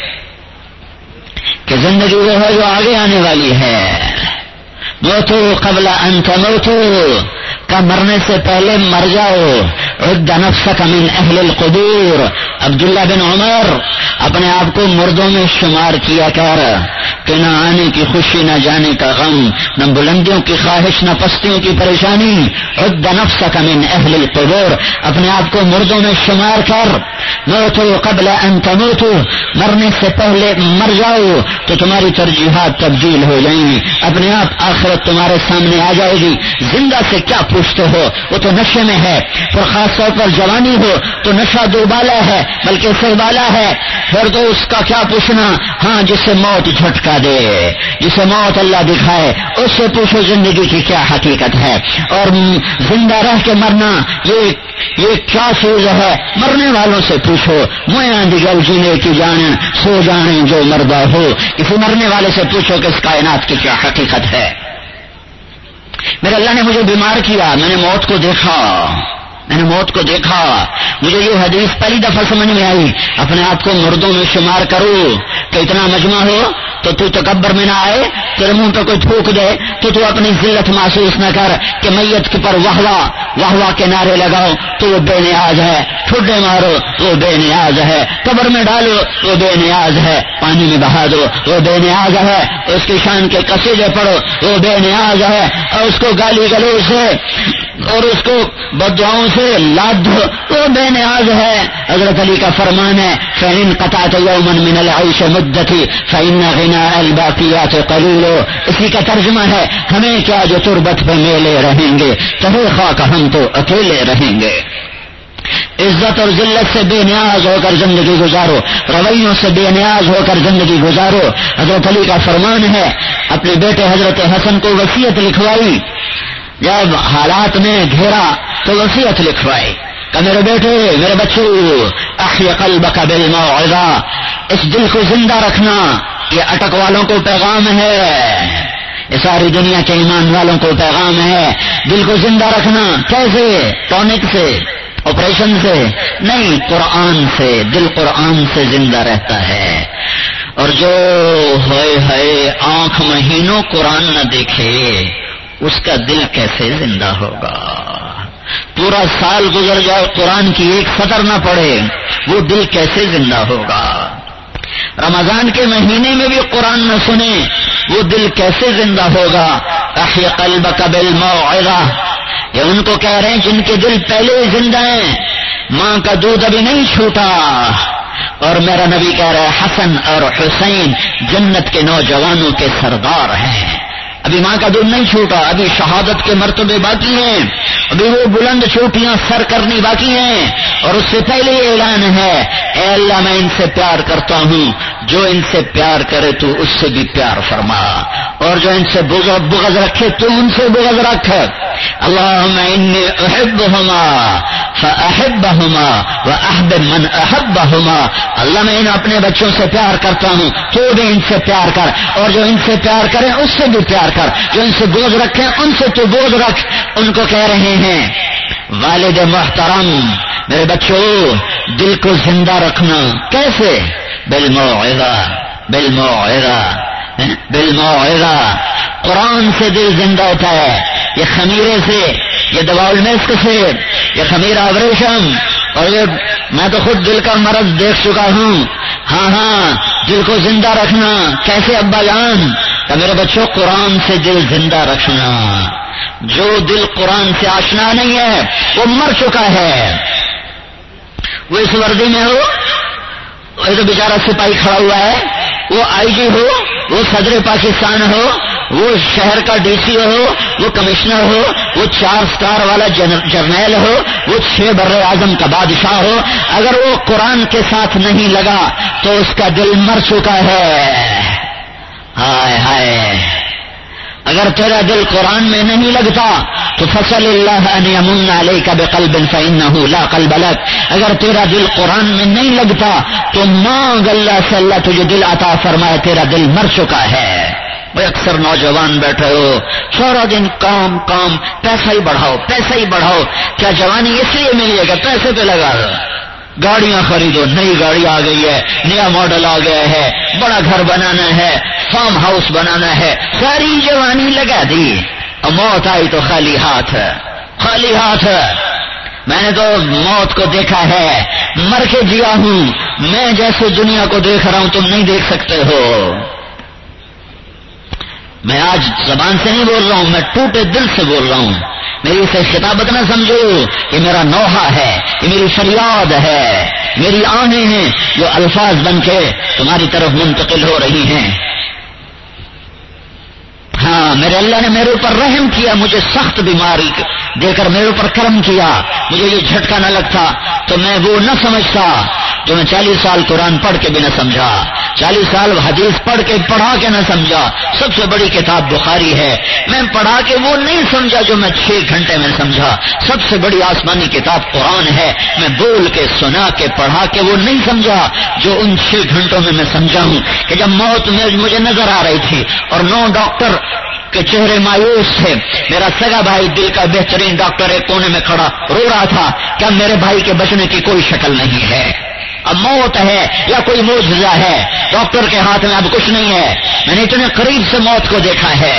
کہ زندگی وہ ہے جو آگے آنے والی ہے۔ موتو قبل ان تموتوا، کا مرنے سے پہلے مر جاؤ۔ عد نفسک من اہل القبور، عبداللہ بن عمر اپنے آپ کو مردوں میں شمار کیا کر کہ نہ آنے کی خوشی نہ جانے کا غم، نہ بلندیوں کی خواہش نہ پستیوں کی پریشانی۔ عد نفسک من اہل القبور، اپنے آپ کو مردوں میں شمار کر۔ موتو قبل ان تموتوا، مرنے سے پہلے مر جاؤ تو تمہاری ترجیحات تبدیل ہو جائیں گی، اپنے آپ آخرت تمہارے سامنے آ جائے گی۔ زندہ سے کیا پوچھتے ہو، وہ تو نشے میں ہے، اور خاص طور پر جوانی ہو تو نشہ دو بالا ہے بلکہ سر بالا ہے، پھر تو اس کا کیا پوچھنا۔ ہاں جسے موت جھٹکا دے، جسے موت اللہ دکھائے، اس سے پوچھو زندگی کی کیا حقیقت ہے، اور زندہ رہ کے مرنا یہ کیا چیز ہے۔ مرنے والوں سے پوچھو، میاں دیگر جینے کی جانیں سو جانے جو مردہ ہو، کسی مرنے والے سے پوچھو کہ اس کائنات کی کیا حقیقت ہے۔ میرے اللہ نے مجھے بیمار کیا، میں نے موت کو دیکھا، مجھے یہ حدیث پہلی دفعہ سمجھ میں آئی۔ اپنے آپ کو مردوں میں شمار کرو کہ اتنا مجمع ہو تو تکبر میں نہ آئے، تیرے منہ پہ کوئی تھوک دے تو اپنی ذلت محسوس نہ کر کہ میت کے پر واہ کے نعرے لگاؤ تو وہ بے نیاز ہے، ٹھڈے مارو وہ بے نیاز ہے، قبر میں ڈالو وہ بے نیاز ہے، پانی میں بہا دو وہ بے نیاز ہے، اس کی شان کے قصیدے پڑھو وہ بے نیاز ہے، اور اس کو گالی گلوچ سے اور اس کو بددعاؤں سے لاد دو وہ بے نیاز ہے۔ حضرت علی کا فرمان ہے فَإِن قَطَعْتَ يَوْمًا مِنَ الْعَيْشِ مُدَّتِي فَإِنَّ غِنَاءَ الْبَاقِيَاتِ قَلِيلٌ، اسی کا ترجمہ ہے ہمیں کیا جو تربت پہ میلے رہیں گے، تہے خاک ہم تو اکیلے رہیں گے۔ عزت اور ذلت سے بے نیاز ہو کر زندگی گزارو، رویوں سے بے نیاز ہو کر زندگی گزارو۔ حضرت علی کا فرمان ہے اپنے بیٹے حضرت حسن کو وصیت لکھوائی، جب حالات میں گھیرا تو وصیت لکھوائی کہ میرے بیٹے، میرے بچوں، احی قلبک بالموعظہ، اس دل کو زندہ رکھنا، یہ اٹک والوں کو پیغام ہے، یہ ساری دنیا کے ایمان والوں کو پیغام ہے۔ دل کو زندہ رکھنا کیسے؟ ٹونک سے، آپریشن سے نہیں، قرآن سے۔ دل قرآن سے زندہ رہتا ہے، اور جو ہے آنکھ مہینوں قرآن نہ دیکھے اس کا دل کیسے زندہ ہوگا؟ پورا سال گزر جائے قرآن کی ایک سطر نہ پڑھے، وہ دل کیسے زندہ ہوگا؟ رمضان کے مہینے میں بھی قرآن نہ سنے، وہ دل کیسے زندہ ہوگا؟ احی قلبک بالموعظہ، یہ ان کو کہہ رہے ہیں جن کے دل پہلے ہی زندہ ہیں، ماں کا دودھ ابھی نہیں چھوٹا، اور میرا نبی کہہ رہا ہے حسن اور حسین جنت کے نوجوانوں کے سردار ہیں۔ ابھی ماں کا دودھ نہیں چھوٹا، ابھی شہادت کے مرتبے باقی ہیں، ابھی وہ بلند چوٹیاں سر کرنی باقی ہیں، اور اس سے پہلے یہ اعلان ہے، اے اللہ میں ان سے پیار کرتا ہوں، جو ان سے پیار کرے تو اس سے بھی پیار فرما، اور جو ان سے بغض رکھے تو ان سے بغض رکھ۔ اللہم انی احبہما فاحبہما واحبب من احبہما، اللہ میں ان اپنے بچوں سے پیار کرتا ہوں، تو بھی ان سے پیار کر، اور جو ان سے پیار کریں اس سے بھی پیار کر، جو ان سے بغض رکھیں ان سے تو بغض رکھ۔ ان کو کہہ رہے ہیں والد محترم میرے بچوں دل کو زندہ رکھنا، کیسے؟ بالموعظہ، بالموعظہ، بالموعظہ۔ قرآن سے دل زندہ ہوتا ہے، یہ خمیرے سے، یہ دواء المسک سے، یہ خمیر آبریشم، اور یہ میں تو خود دل کا مرض دیکھ چکا ہوں۔ ہاں دل کو زندہ رکھنا کیسے ابا جان؟ کہ میرے بچوں قرآن سے دل زندہ رکھنا، جو دل قرآن سے آشنا نہیں ہے وہ مر چکا ہے۔ وہ اس وردی میں ہو، وہ تو بیچارہ سپاہی کھڑا ہوا ہے، وہ آئی جی ہو، وہ صدر پاکستان ہو، وہ شہر کا ڈی سی ہو، وہ کمشنر ہو، وہ 4 سٹار والا جرنیل ہو، وہ 6 بر اعظم کا بادشاہ ہو، اگر وہ قرآن کے ساتھ نہیں لگا تو اس کا دل مر چکا ہے۔ ہائے ہائے، اگر تیرا دل قرآن میں نہیں لگتا تو فصل اللہ ان یمن علیک بقلب فانہ لا قلب لک، اگر تیرا دل قرآن میں نہیں لگتا تو مانگ اللہ سے اللہ تجھے دل عطا فرمائے، تیرا دل مر چکا ہے۔ وہ اکثر نوجوان بیٹھے ہو سارا دن کام کام، پیسہ ہی بڑھاؤ پیسہ ہی بڑھاؤ، کیا جوانی اس لیے ملی ہے کہ پیسے پہ لگا دو، گاڑیاں خریدو، نئی گاڑی آ گئی ہے، نیا ماڈل آ گیا ہے، بڑا گھر بنانا ہے، فارم ہاؤس بنانا ہے، ساری جوانی لگا دی، اور موت آئی تو خالی ہاتھ ہے، خالی ہاتھ ہے۔ میں نے تو موت کو دیکھا ہے، مر کے جیا ہوں، میں جیسے دنیا کو دیکھ رہا ہوں تم نہیں دیکھ سکتے ہو۔ میں آج زبان سے نہیں بول رہا ہوں، میں ٹوٹے دل سے بول رہا ہوں، میری اسے خطابت نہ سمجھو، یہ میرا نوحہ ہے، یہ میری فریاد ہے، میری آہیں ہیں جو الفاظ بن کے تمہاری طرف منتقل ہو رہی ہیں۔ ہاں میرے اللہ نے میرے اوپر رحم کیا، مجھے سخت بیماری دے کر میرے اوپر کرم کیا، مجھے یہ جھٹکا نہ لگتا تو میں وہ نہ سمجھتا جو میں 40 سال قرآن پڑھ کے بھی نہ سمجھا، 40 سال حدیث پڑھا کے نہ سمجھا۔ سب سے بڑی کتاب بخاری ہے، میں پڑھا کے وہ نہیں سمجھا جو میں 6 گھنٹے میں سمجھا۔ سب سے بڑی آسمانی کتاب قرآن ہے، میں بول کے سنا کے پڑھا کے وہ نہیں سمجھا جو ان 6 گھنٹوں میں سمجھا ہوں۔ کہ جب موت مجھے نظر آ رہی تھی اور 9 ڈاکٹر کے چہرے مایوس تھے، میرا سگا بھائی دل کا بہترین ڈاکٹر ایک کونے میں کھڑا رو رہا تھا کہ اب میرے بھائی کے بچنے کی کوئی شکل نہیں ہے، اب موت ہے یا کوئی معجزہ ہے، ڈاکٹر کے ہاتھ میں اب کچھ نہیں ہے۔ میں نے اتنے قریب سے موت کو دیکھا ہے۔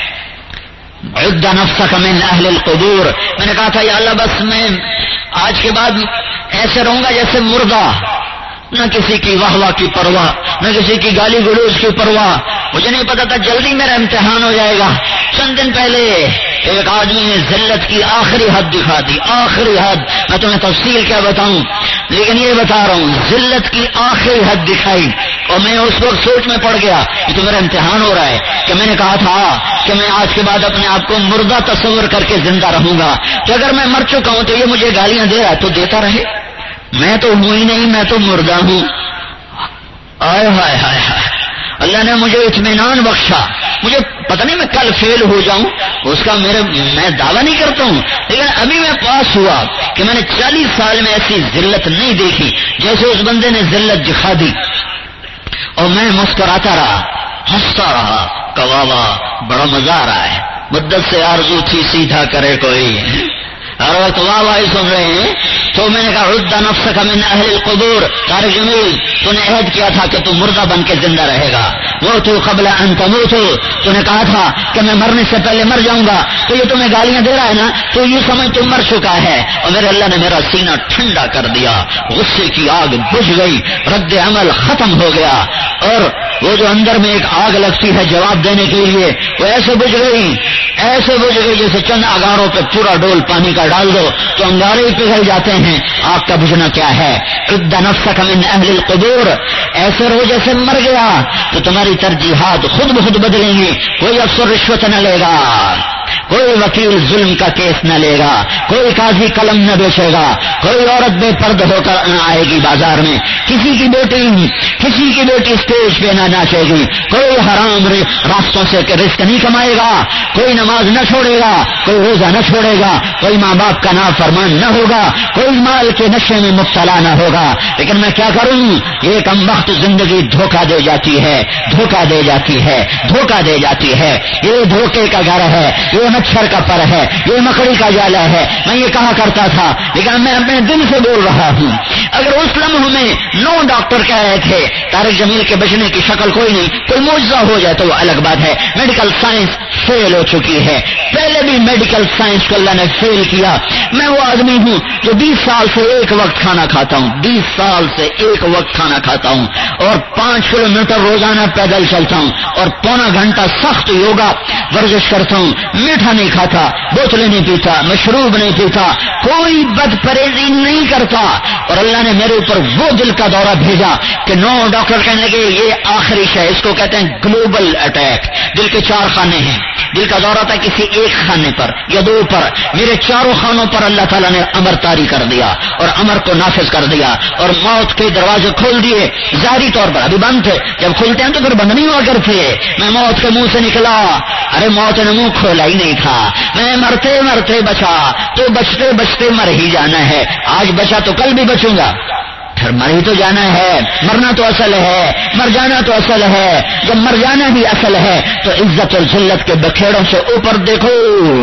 عد نفسک من اہل القبور، میں نے کہا تھا یا اللہ بس میں آج کے بعد ایسے رہوں گا جیسے مردہ، نہ کسی کی واہ واہ کی پرواہ، نہ کسی کی گالی گلوچ کی پرواہ۔ مجھے نہیں پتا تھا جلدی میرا امتحان ہو جائے گا۔ چند دن پہلے ایک آدمی نے ذلت کی آخری حد دکھا دی، آخری حد، میں تمہیں تفصیل کیا بتاؤں، لیکن یہ بتا رہا ہوں ذلت کی آخری حد دکھائی، اور میں اس وقت سوچ میں پڑ گیا یہ تو میرا امتحان ہو رہا ہے کہ میں نے کہا تھا کہ میں آج کے بعد اپنے آپ کو مردہ تصور کر کے زندہ رہوں گا، کہ اگر میں مر چکا ہوں تو یہ مجھے گالیاں دے رہا ہے تو دیتا رہے، میں تو ہوں ہی نہیں، میں تو مردہ ہوں۔ آئے ہائے ہائے ہائے، اللہ نے مجھے اطمینان بخشا۔ مجھے پتہ نہیں میں کل فیل ہو جاؤں، اس کا میں دعویٰ نہیں کرتا ہوں، لیکن ابھی میں پاس ہوا کہ میں نے 40 سال میں ایسی ذلت نہیں دیکھی جیسے اس بندے نے ذلت دکھا دی، اور میں مسکراتا رہا، ہنستا رہا کہ واہ واہ بڑا مزہ آ رہا ہے، مدت سے آرزو تھی سیدھا کرے کوئی، ہر وقت واہ واہ سن رہے ہیں۔ تو میں نے کہا عد نفسک من اہل القبور، طارق جمیل تو نے عہد کیا تھا کہ تو مردہ بن کے زندہ رہے گا، موتوا قبل ان تموتوا، تو نے کہا تھا کہ میں مرنے سے پہلے مر جاؤں گا، تو یہ تمہیں گالیاں دے رہا ہے نا، تو یہ سمجھ تو مر چکا ہے۔ اور میرے اللہ نے میرا سینہ ٹھنڈا کر دیا، غصے کی آگ بجھ گئی، رد عمل ختم ہو گیا، اور وہ جو اندر میں ایک آگ لگتی ہے جواب دینے کے لیے، وہ ایسے بجھ گئی جیسے چند انگاروں پہ پورا ڈول پانی کا ڈال دو تو انگارے ہی پگھل جاتے ہیں. آگ کا بجھنا کیا ہے؟ عد نفسک من اہل القبور، ایسے رو جیسے مر گیا تو تمہاری ترجیحات خود بخود بدلیں گی. کوئی افسر رشوت نہ لے گا، کوئی وکیل ظلم کا کیس نہ لے گا، کوئی قاضی قلم نہ بیچے گا، کوئی عورت بے پرد ہو کر نہ آئے گی بازار میں، کسی کی بیٹی اسٹیج پہ نہ ناچے گی، کوئی حرام راستوں سے رزق نہیں کمائے گا، کوئی نماز نہ چھوڑے گا، کوئی روزہ نہ چھوڑے گا، کوئی ماں باپ کا نافرمان نہ ہوگا، کوئی مال کے نشے میں مبتلا نہ ہوگا. لیکن میں کیا کروں؟ یہ کم وقت زندگی دھوکہ دے جاتی ہے. یہ دھوکے کا گھر ہے، یہ مچھر کا پر ہے، یہ مکڑی کا جالا ہے. میں یہ کہا کرتا تھا، لیکن میں اپنے دل سے بول رہا ہوں. اگر اس لمحے میں 9 ڈاکٹر کہہ رہے تھے طارق جمیل کے بچنے کی شکل کوئی نہیں، کوئی معجزہ ہو جائے تو وہ الگ بات ہے. میڈیکل سائنس فیل ہو چکی ہے، پہلے بھی میڈیکل سائنس کو اللہ نے فیل کیا. میں وہ آدمی ہوں جو 20 سال سے ایک وقت کھانا کھاتا ہوں، 20 سال سے ایک وقت کھانا کھاتا ہوں، اور 5 کلومیٹر روزانہ پیدل چلتا ہوں، اور پونا گھنٹہ سخت یوگا ورزش کرتا ہوں. میٹھا نہیں کھاتا، بوتلیں نہیں پیتا، مشروب نہیں پیتا، کوئی بد پرہیزی نہیں کرتا. اور اللہ نے میرے اوپر وہ دل کا دورہ بھیجا کہ 9 ڈاکٹر کہنے لگے یہ آخری شے، اس کو کہتے ہیں گلوبل اٹیک. دل کے 4 خانے ہیں، دل کا دورہ تھا کسی ایک خانے پر یا 2 پر، میرے 4 خانوں پر اللہ تعالیٰ نے امر طاری کر دیا اور امر کو نافذ کر دیا اور موت کے دروازے کھول دیے. ظاہری طور پر ابھی بند تھے، جب کھلتے ہیں تو پھر بند نہیں ہوا کرتے. میں موت کے منہ سے نکلا، ارے موت نے منہ کھولا ہی نہیں تھا. میں مرتے مرتے بچا، تو بچتے بچتے مر ہی جانا ہے. آج بچا تو کل بھی بچوں گا، پھر مر ہی تو جانا ہے. مرنا تو اصل ہے، مر جانا تو اصل ہے. جب مر جانا بھی اصل ہے تو عزت اور ذلت کے بکھیڑوں سے اوپر دیکھو،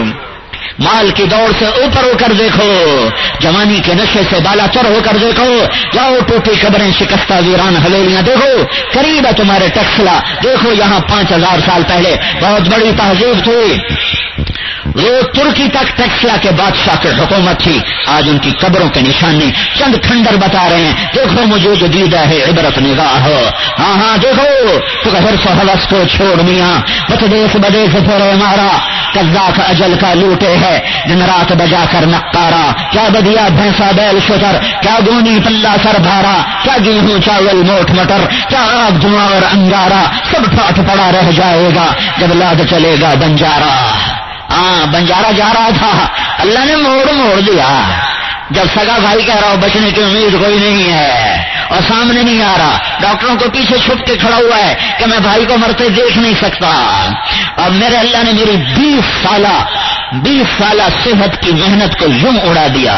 مال کی دوڑ سے اوپر ہو کر دیکھو، جوانی کے نشے سے بالا تر ہو کر دیکھو. جاؤ ٹوٹی قبریں، شکستہ ویران حویلیاں دیکھو، قریب ہے تمہارے ٹیکسلا. دیکھو یہاں 5000 سال پہلے بہت بڑی تہذیب تھی، وہ ترکی تک ٹیکسلا کے بادشاہ کی حکومت تھی. آج ان کی قبروں کے نشان نہیں، چند کھنڈر بتا رہے ہیں. دیکھو مجھے جو دیدہ ہے عبرت نگاہ ہو. ہاں دیکھو تو حرص و حوث کو چھوڑ میاں، بتدیس بدیس پھرے مارا، قذاق اجل کا لوٹے ہے دن رات بجا کر نقارا. کیا بدیا بھینسا بیل شتر، کیا گونی پلہ سر بھارا، کیا گیہوں چاول موٹ مٹر، کیا آگ دھواں اور انگارا، سب ٹھاٹ پڑا رہ جائے گا جب لاد چلے گا بنجارا. بنجارا جا رہا تھا، اللہ نے موڑ دیا. جب سگا بھائی کہہ رہا ہو بچنے کی امید کوئی نہیں ہے اور سامنے نہیں آ رہا، ڈاکٹروں کو پیچھے چھپ کے کھڑا ہوا ہے کہ میں بھائی کو مرتے دیکھ نہیں سکتا. اب میرے اللہ نے میری 20 سالہ صحت کی محنت کو یوں اڑا دیا.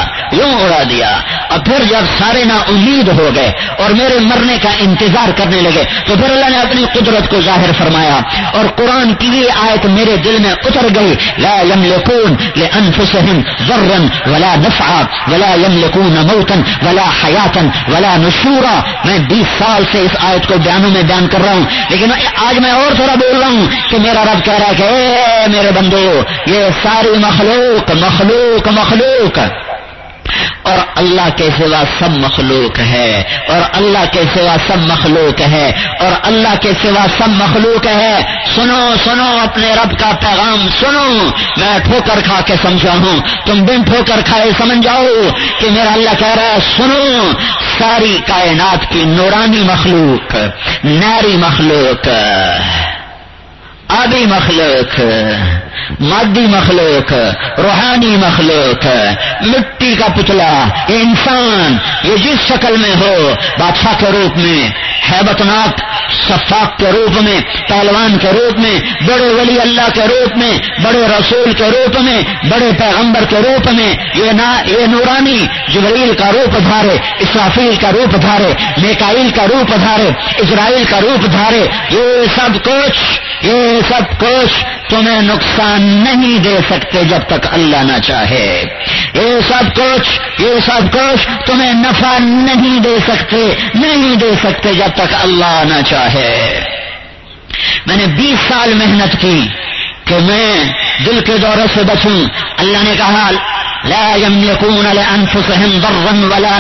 اور پھر جب سارے نا امید ہو گئے اور میرے مرنے کا انتظار کرنے لگے تو پھر اللہ نے اپنی قدرت کو ظاہر فرمایا اور قرآن کی یہ آیت میرے دل میں اتر گئی. لا یملکون لانفسہم ضرا ولا نفعا ولا یملکون موتا ولا حیاتا ولا نشورا. میں 20 سال سے اس آیت کو بیانوں میں بیان کر رہا ہوں، لیکن آج میں اور تھوڑا بول رہا ہوں کہ میرا رب کہہ رہا ہے کہ اے میرے بندو، یہ ساری مخلوق اور اللہ کے سوا سب مخلوق ہے، اور اللہ کے سوا سب مخلوق ہے، اور اللہ کے سوا سب مخلوق ہے. سنو اپنے رب کا پیغام سنو. میں ٹھوکر کھا کے سمجھا ہوں، تم بن ٹھوکر کھائے سمجھ جاؤ کہ میرا اللہ کہہ رہا ہے سنو. ساری کائنات کی نورانی مخلوق، ناری مخلوق، آبی مخلوق، مادی مخلوق، روحانی مخلوق، مٹی کا پتلا، یہ انسان یہ جس شکل میں ہو، بادشاہ کے روپ میں، ہیبت ناک شفاق کے روپ میں، پہلوان کے روپ میں، بڑے ولی اللہ کے روپ میں، بڑے رسول کے روپ میں، بڑے پیغمبر کے روپ میں، یہ نورانی جبرائیل کا روپ دھارے، اسرافیل کا روپ دھارے، میکائیل کا روپ دھارے، اسرائیل کا روپ دھارے. یہ سب کچھ تمہیں نقصان نہیں دے سکتے جب تک اللہ نہ چاہے. یہ سب کچھ تمہیں نفع نہیں دے سکتے جب تک اللہ نہ چاہے. میں نے 20 سال محنت کی کہ میں دل کے دورے سے بچوں. اللہ نے کہا لا يملكون لانفسهم ضرا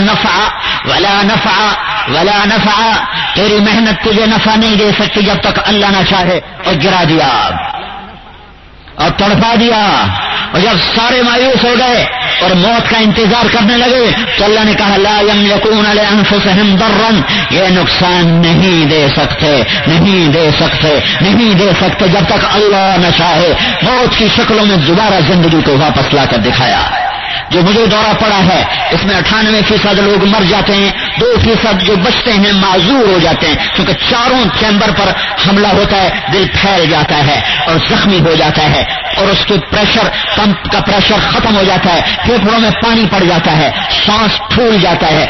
ولا نفعا تیری محنت تجھے نفع نہیں دے سکتی جب تک اللہ نہ چاہے، اور گرا دیا اور تڑپا دیا، اور جب سارے مایوس ہو گئے اور موت کا انتظار کرنے لگے تو اللہ نے کہا لا یملکون لانفسہم ضرا، یہ نقصان نہیں دے سکتے جب تک اللہ نہ چاہے۔ موت کی شکلوں میں دوبارہ زندگی کو واپس لا کر دکھایا۔ جو مجھے دورہ پڑا ہے اس میں 98% لوگ مر جاتے ہیں، 2% جو بچتے ہیں معذور ہو جاتے ہیں، کیونکہ چاروں چیمبر پر حملہ ہوتا ہے، دل پھیل جاتا ہے اور زخمی ہو جاتا ہے، اور اس کے پمپ کا پریشر ختم ہو جاتا ہے، پھیپھڑوں میں پانی پڑ جاتا ہے، سانس پھول جاتا ہے۔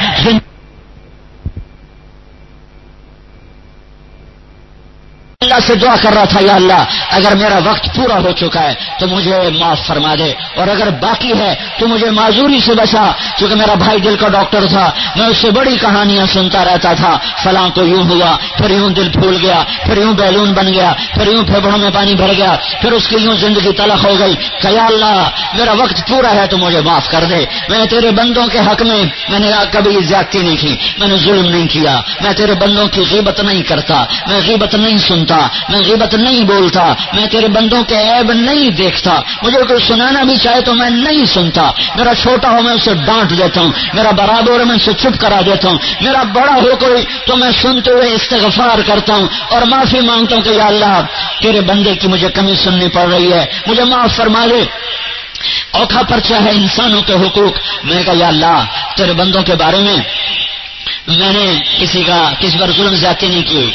اللہ سے دعا کر رہا تھا یا اللہ اگر میرا وقت پورا ہو چکا ہے تو مجھے معاف فرما دے، اور اگر باقی ہے تو مجھے معذوری سے بچا، کیونکہ میرا بھائی دل کا ڈاکٹر تھا، میں اس سے بڑی کہانیاں سنتا رہتا تھا، فلاں تو یوں ہوا، پھر یوں دل پھول گیا، پھر یوں بیلون بن گیا، پھر یوں پھیپھڑوں میں پانی بھر گیا، پھر اس کی یوں زندگی تلخ ہو گئی کہ یا اللہ میرا وقت پورا ہے تو مجھے معاف کر دے۔ میں تیرے بندوں کے حق میں نے کبھی زیادتی نہیں کی، میں نے ظلم نہیں کیا، میں تیرے بندوں کی غیبت نہیں کرتا، میں غیبت نہیں سنتا، میں غیبت نہیں بولتا، میں تیرے بندوں کے عیب نہیں دیکھتا، مجھے کوئی سنانا بھی چاہے تو میں نہیں سنتا، میرا چھوٹا ہو میں اسے ڈانٹ دیتا ہوں، میرا برابر ہو میں اسے چپ کرا دیتا ہوں، میرا بڑا ہو کوئی تو میں سنتے ہوئے استغفار کرتا ہوں اور معافی مانگتا ہوں کہ یا اللہ تیرے بندے کی مجھے کمی سننی پڑ رہی ہے، مجھے معاف فرما دے۔ اوکھا پرچہ ہے انسانوں کے حقوق، میں نے کہا یا اللہ تیرے بندوں کے بارے میں میں نے کسی پر ظلم زیادتی نہیں کی،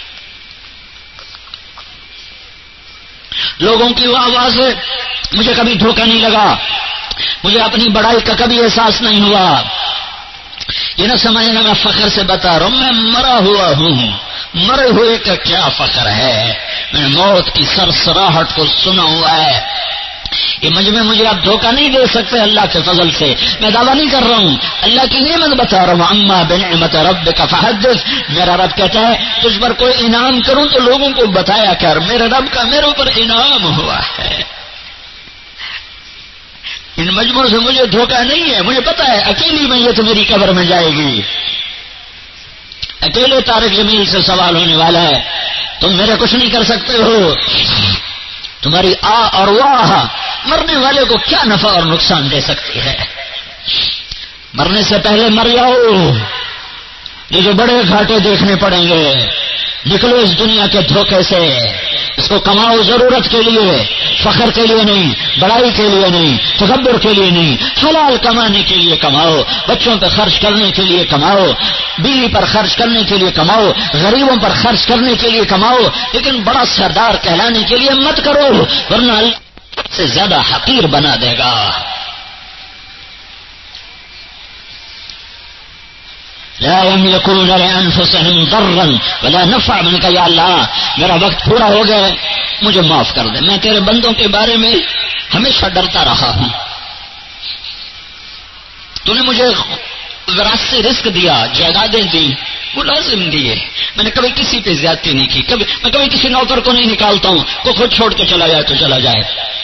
لوگوں کی آواز سے مجھے کبھی دھوکہ نہیں لگا، مجھے اپنی بڑائی کا کبھی احساس نہیں ہوا، یہ نہ سمجھنا میں فخر سے بتا رہا ہوں، میں مرا ہوا ہوں، مرے ہوئے کا کیا فخر ہے، میں نے موت کی سرسراہٹ کو سنا ہوا ہے، یہ مجھے آپ دھوکہ نہیں دے سکتے اللہ کے فضل سے، میں دعویٰ نہیں کر رہا ہوں، اللہ کی نعمت بتا رہا ہوں، اما بنعمت ربک فحدث، میرا رب کہتا ہے تجھ پر کوئی انعام کروں تو لوگوں کو بتایا کر، میرے رب کا میرے اوپر انعام ہوا ہے، ان مجموع سے مجھے دھوکہ نہیں ہے، مجھے پتا ہے اکیلی میں یہ تو میری قبر میں جائے گی، اکیلے طارق جمیل سے سوال ہونے والا ہے، تم میرے کچھ نہیں کر سکتے ہو، تمہاری آ اور واہ مرنے والے کو کیا نفع اور نقصان دے سکتی ہے، مرنے سے پہلے مر جاؤ، یہ جو بڑے گھاٹے دیکھنے پڑیں گے، نکلو اس دنیا کے دھوکے سے، اس کو کماؤ ضرورت کے لیے، فخر کے لیے نہیں، بڑائی کے لیے نہیں، تکبر کے لیے نہیں، حلال کمانے کے لیے کماؤ، بچوں پہ خرچ کرنے کے لیے کماؤ، بیوی پر خرچ کرنے کے لیے کماؤ، غریبوں پر خرچ کرنے کے لیے کماؤ، لیکن بڑا سردار کہلانے کے لیے مت کرو، ورنہ اللہ سے زیادہ حقیر بنا دے گا۔ لا يملكون لانفسهم ضرا ولا نفعا، میں نے کہا یا اللہ میرا وقت پورا ہو گیا، مجھے معاف کر دے، میں تیرے بندوں کے بارے میں ہمیشہ ڈرتا رہا ہوں، تو نے مجھے وراثت سے رزق دیا، جائیدادیں دی، ملازم دیے، میں نے کبھی کسی پہ زیادتی نہیں کی، میں کبھی کسی نوکر کو نہیں نکالتا ہوں، کو خود چھوڑ کے چلا جائے تو چلا جائے،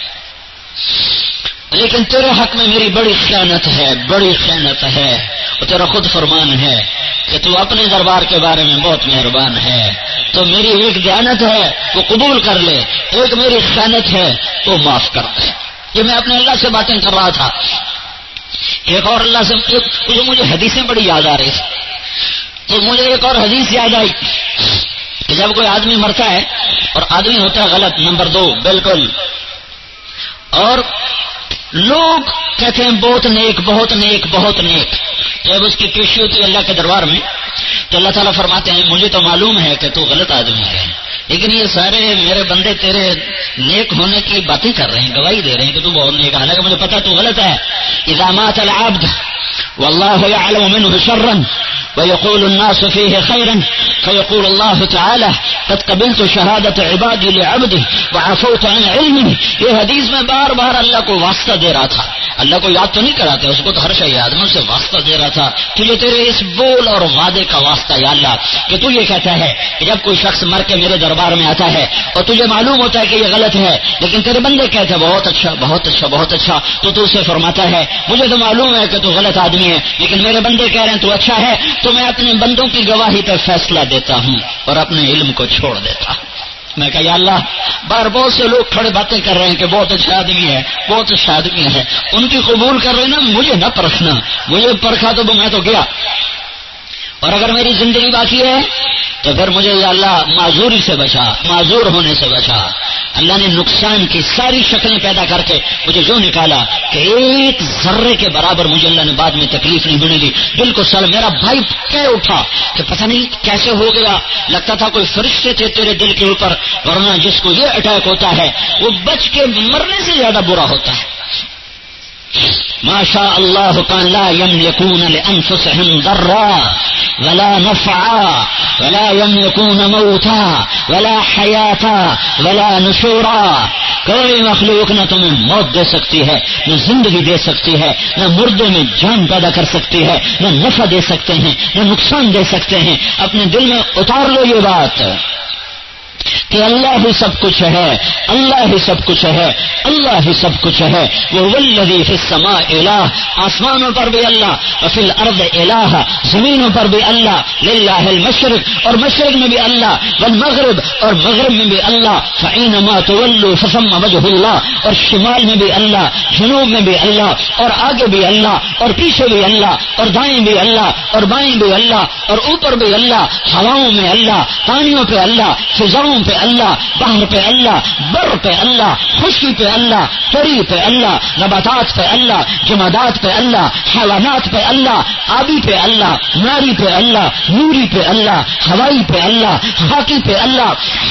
لیکن تیرے حق میں میری بڑی خیانت ہے، اور تیرا خود فرمان ہے کہ تو اپنے دربار کے بارے میں بہت مہربان ہے، تو میری ایک دیانت ہے وہ قبول کر لے، ایک میری خیانت ہے تو معاف کر دے۔ یہ میں اپنے اللہ سے باتیں کر رہا تھا، ایک اور اللہ سے مجھے حدیثیں بڑی یاد آ رہی تھی، تو مجھے ایک اور حدیث یاد آئی کہ جب کوئی آدمی مرتا ہے اور آدمی ہوتا ہے غلط، نمبر 2 بالکل، اور لوگ کہتے ہیں بہت نیک بہت نیک بہت نیک، جب اس کی پیشی ہوتی ہے اللہ کے دربار میں تو اللہ تعالیٰ فرماتے ہیں مجھے تو معلوم ہے کہ تو غلط آدمی ہے، لیکن یہ سارے میرے بندے تیرے نیک ہونے کی باتیں کر رہے ہیں، گواہی دے رہے ہیں کہ تو بہت نیک، حالانکہ مجھے پتا تو غلط ہے۔ اذا مات العبد واللہ يعلم منه شرا ويقول الناس فيه خيرا فيقول الله تعالى قد قبلت شهادة عبادي لعبده وعفوت عن علمه. یہ حدیث میں بار بار اللہ کو واسطہ دے رہا تھا. اللہ کو یاد تو نہیں کراتے, اس کو تو ہر شے یاد, میں اسے واسطہ دے رہا تھا تجھے تیرے اس بول اور وعدے کا واسطہ یا اللہ کہ تو یہ کہتا ہے کہ جب کوئی شخص مر کے میرے دربار میں آتا ہے اور تجھے معلوم ہوتا ہے کہ یہ غلط ہے لیکن تیرے بندے کہتے ہیں بہت اچھا بہت اچھا بہت اچھا, تو اسے فرماتا ہے مجھے تو معلوم ہے کہ تو غلط آدمی ہے لیکن میرے بندے کہہ رہے ہیں تو اچھا ہے, تو میں اپنے بندوں کی گواہی پہ فیصلہ دیتا ہوں اور اپنے علم کو چھوڑ دیتا ہوں. میں کہا یا اللہ بار بہت سے لوگ کھڑے باتیں کر رہے ہیں کہ بہت اچھا آدمی ہے بہت اچھا آدمی ہے, ان کی قبول کر رہے نا, مجھے نہ پرکھنا, مجھے پرکھا تو میں تو گیا. اور اگر میری زندگی باقی ہے تو پھر مجھے یا اللہ معذوری سے بچا, معذور ہونے سے بچا. اللہ نے نقصان کی ساری شکلیں پیدا کر کے مجھے جو نکالا کہ ایک ذرے کے برابر مجھے اللہ نے بعد میں تکلیف نہیں ہونے دی. دل کو سر میرا بھائی کہہ اٹھا کہ پتہ نہیں کیسے ہو گیا, لگتا تھا کوئی فرشتے تھے تیرے دل کے اوپر, ورنہ جس کو یہ اٹیک ہوتا ہے وہ بچ کے مرنے سے زیادہ برا ہوتا ہے. ما شاء اللہ کان لا یملکون لانفسهم ضرا ولا نفعا ولا یملکون موتا ولا حیاتا ولا نشورا. کوئی مخلوق نہ تمہیں موت دے سکتی ہے, نہ زندگی دے سکتی ہے, نہ مردوں میں جان پیدا کر سکتی ہے, نہ نفع دے سکتے ہیں, نہ نقصان دے سکتے ہیں. اپنے دل میں اتار لو یہ بات کہ اللہ ہی سب کچھ ہے, اللہ ہی سب کچھ ہے, اللہ ہی سب کچھ ہے. وہ والذی فی السماء الہ, آسمانوں پر بھی اللہ, وفی الارض الہ, زمینوں پر بھی اللہ, للہ المشرق, اور مشرق میں بھی اللہ, والمغرب, اور مغرب میں بھی اللہ, فإنما تولوا فثم وجہ اللہ, اور شمال میں بھی اللہ, جنوب میں بھی اللہ, اور آگے بھی اللہ, اور پیچھے بھی اللہ, اور دائیں بھی اللہ, اور بائیں بھی اللہ, اور اوپر بھی اللہ, ہواؤں میں اللہ, پانیوں پہ اللہ, فضاؤں پہ اللہ, بحر پہ اللہ, بر پہ اللہ, خشکی پہ اللہ, تری پہ اللہ, نباتات پہ اللہ, جمادات پہ اللہ, حیوانات پہ اللہ, آبی پہ اللہ, ناری پہ اللہ, نوری پہ اللہ, ہوائی پہ اللہ, خاکی پہ اللہ,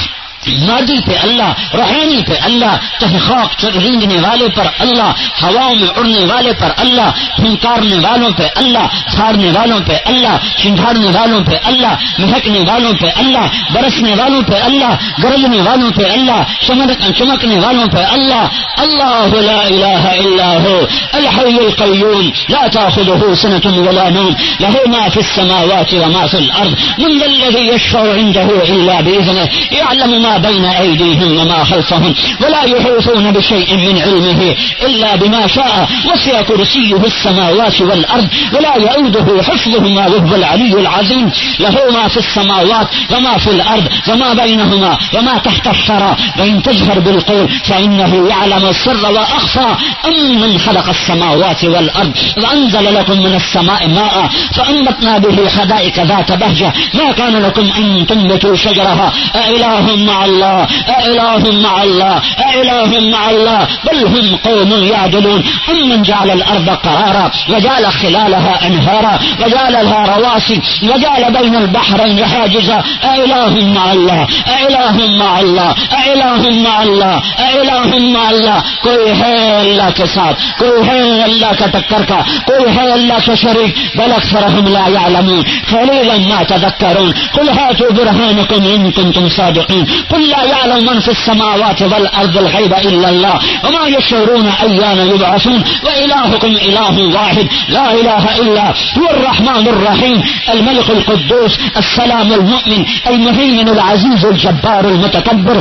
مادی پہ اللہ, روحانی پہ اللہ, تحقاق رینگنے والے پر اللہ, ہواؤں میں اڑنے والے پر اللہ, پھنکارنے والوں پہ اللہ, پھاڑنے والوں پہ اللہ, چنگھاڑنے والوں پہ اللہ, مہکنے والوں پہ اللہ, برسنے والوں پہ اللہ, گرجنے والوں پہ اللہ, چمکنے والوں پہ اللہ. اللہ لا الہ الا هو الحی القیوم لا تأخذه سنة ولا نوم له ما في السماوات وما في الارض من ذا الذي يشفع عنده الا باذنه يعلم ما بين أيديهم وما خلفهم ولا يحيطون بشيء من علمه إلا بما شاء وسع كرسيه السماوات والأرض ولا يؤوده حفظهما وهو العلي العظيم. له ما في السماوات وما في الأرض وما بينهما وما تحت الثرى وإن تجهر بالقول فإنه يعلم السر وأخفى أمن خلق السماوات والأرض وأنزل لكم من السماء ماء فأنبتنا به حدائق ذات بهجة ما كان لكم أن تنبتوا شجرها أإله مع الله أإله مع الله أإله مع الله بل هم قوم يعدلون. أمن جعل الأرض قرارا وجعل خلالها أنهارا وجعل لها رواسي وجعل بين البحرين حاجزا أإله مع الله أإله مع الله أإله مع الله أإله مع الله. کوئی ہے اللہ کے ساتھ, کوئی ہے اللہ کا ٹکر کا, کوئی ہے اللہ کے شریک. بل أكثرهم لا يعلمون قليلا ما تذكرون. قل هاتوا برهانكم إن كنتم صادقين. قل لا يعلم من في السماوات والأرض الغيب إلا الله وما يشعرون أيان يبعثون وإلهكم إله واحد لا إله إلا هو الرحمن الرحيم الملك القدوس السلام المؤمن المهيمن العزيز الجبار المتكبر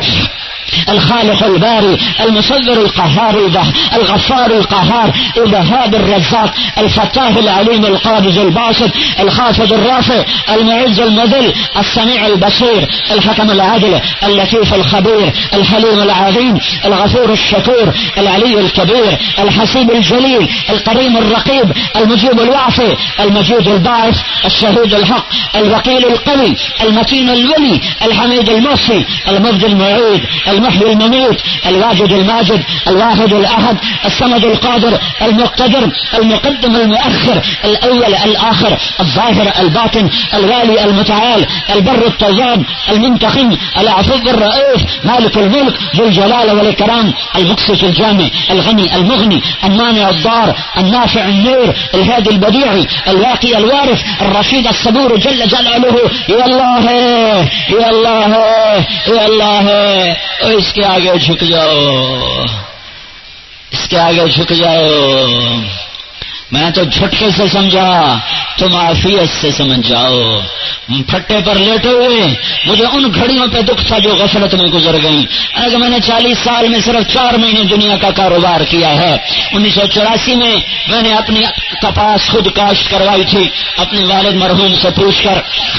الخالق الباري المصور القهار الغفار القهار الوهاب الرزاق الفتاح العليم القابض الباسط الخافض الرافع المعز المذل السميع البصير الحكم العادل اللطيف الخبير الحليم العظيم الغفور الشكور العلي الكبير الحسيب الجليل الكريم الرقيب المجيب الوعفي المجيد الباعث الشهيد الحق الوكيل القوي المتين الولي الحميد المحصي المبدي المعيد المحيي المميت الواجد الماجد الواحد الأحد الصمد القادر المقتدر المقدم المؤخر الأول الآخر الظاهر الباطن الوالي المتعال البر التواب المنتقم العفو الرؤوف مالك الملك ذو الجلال والإكرام المقسط الجامع الغني المغني المانع الضار النافع النور الهادي البديع الواقي الوارث الرشيد الصبور جل جلاله. یا اللہ ہے یا اللہ ہے یا اللہ ہے. اور اس کے آگے جھک جاؤ اس کے آگے جھک جاؤ. میں تو جھٹکے سے سمجھا تم عافیت سے سمجھ جاؤ. پھٹے پر لیٹے ہوئے مجھے ان گھڑیوں پہ دکھ تھا جو غفلت میں گزر گئیں. اگر میں نے 40 سال میں صرف 4 مہینے دنیا کا کاروبار کیا ہے. 1984 میں میں نے اپنی کپاس خود کاشت کروائی تھی اپنے والد مرحوم سے پوچھ کر.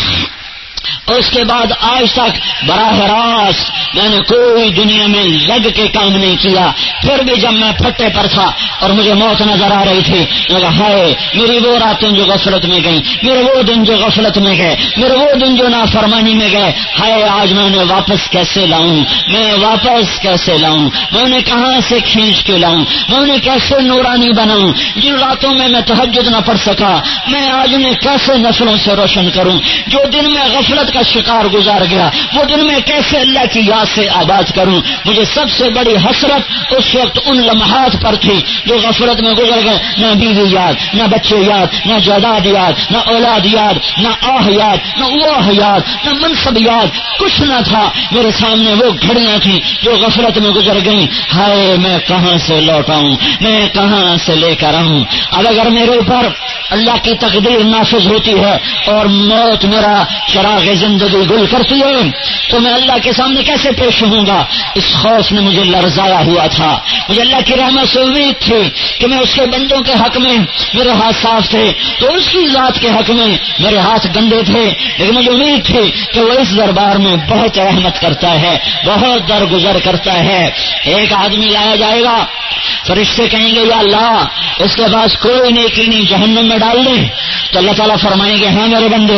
اور اس کے بعد آج تک براہ راست میں نے کوئی دنیا میں لگ کے کام نہیں کیا. پھر بھی جب میں پھٹے پر تھا اور مجھے موت نظر آ رہی تھی لگا ہائے میری وہ راتیں جو غفلت میں گئیں, میرے وہ دن جو غفلت میں گئے, میرے وہ دن جو نافرمانی میں گئے. ہائے آج میں انہیں واپس کیسے لاؤں, میں واپس کیسے لاؤں, میں انہیں کہاں سے کھینچ کے لاؤں, میں انہیں کیسے نورانی بناؤں. جن راتوں میں میں تہجد نہ پڑھ سکا میں آج انہیں کیسے نسلوں سے روشن کروں. جو دن میں غفلت کا شکار گزار گیا وہ دن میں کیسے اللہ کی یاد سے آباد کروں. مجھے سب سے بڑی حسرت اس وقت ان لمحات پر تھی جو غفلت میں گزر گئے. نہ بیوی یاد, نہ بچے یاد, نہ جائیداد یاد, نہ اولاد یاد, نہ آہ یاد, نہ واہ یاد, نہ منصب یاد, کچھ نہ تھا. میرے سامنے وہ گھڑیاں تھیں جو غفلت میں گزر گئیں. ہائے میں کہاں سے لوٹاؤں, میں کہاں سے لے کر آؤں. اب اگر میرے اوپر اللہ کی تقدیر نافذ ہوتی ہے اور موت میرا چراغ زندگی گل کرتی ہے تو میں اللہ کے سامنے کیسے پیش ہوں گا. اس خوف نے مجھے لرزایا ہوا تھا. مجھے اللہ کی رحمت سے امید تھی کہ میں اس کے بندوں کے حق میں میرے ہاتھ صاف تھے تو اس کی ذات کے حق میں میرے ہاتھ گندے تھے. لیکن مجھے امید تھی کہ وہ اس دربار میں بہت رحمت کرتا ہے, بہت درگزر کرتا ہے. ایک آدمی لایا جائے گا, فرشتے کہیں گے یا اللہ اس کے پاس کوئی نیکی نہیں, جہنم میں ڈال دیں. تو اللہ تعالیٰ فرمائیں گے ہاں میرے بندے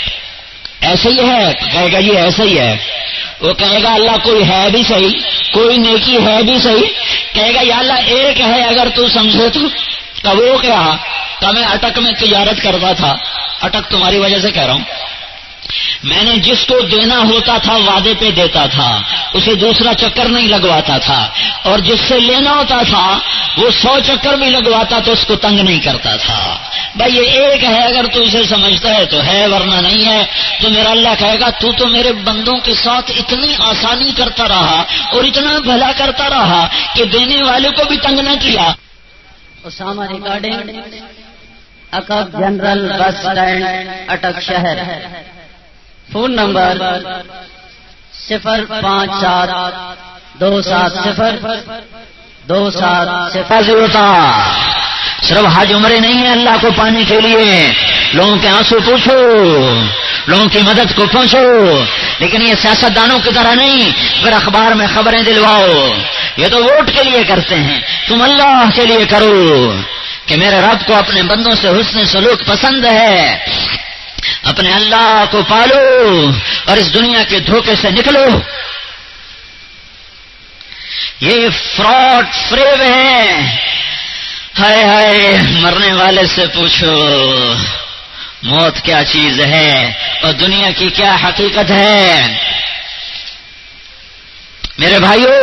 ایسے ہی ہے. کہے گا جی ایسا ہی ہے. وہ کہے گا اللہ کوئی ہے بھی صحیح, کوئی نیکی ہے بھی صحیح. کہے گا یا اللہ ایک ہے اگر تو سمجھے تو وہ کیا کہ میں اٹک میں تجارت کرتا تھا. اٹک تمہاری وجہ سے کہہ رہا ہوں. میں نے جس کو دینا ہوتا تھا وعدے پہ دیتا تھا, اسے دوسرا چکر نہیں لگواتا تھا, اور جس سے لینا ہوتا تھا وہ 100 چکر بھی لگواتا تو اس کو تنگ نہیں کرتا تھا. بھائی یہ ایک ہے اگر تو اسے سمجھتا ہے تو ہے, ورنہ نہیں ہے. تو میرا اللہ کہے گا تو میرے بندوں کے ساتھ اتنی آسانی کرتا رہا اور اتنا بھلا کرتا رہا کہ دینے والے کو بھی تنگ نہ کیا. اسامہ ریکارڈنگ عقب جنرل بس اسٹینڈ اٹک شہر. Phone number 057270270. صرف حج عمرے نہیں ہے اللہ کو پانے کے لیے. لوگوں کے آنسو پوچھو, لوگوں کی مدد کو پہنچو, لیکن یہ سیاستدانوں کی طرح نہیں پھر اخبار میں خبریں دلواؤ. یہ تو ووٹ کے لیے کرتے ہیں, تم اللہ کے لیے کرو کہ میرے رب کو اپنے بندوں سے حسن سلوک پسند ہے. اپنے اللہ کو پالو اور اس دنیا کے دھوکے سے نکلو. یہ فراڈ فریب ہے. ہائے ہائے مرنے والے سے پوچھو موت کیا چیز ہے اور دنیا کی کیا حقیقت ہے. میرے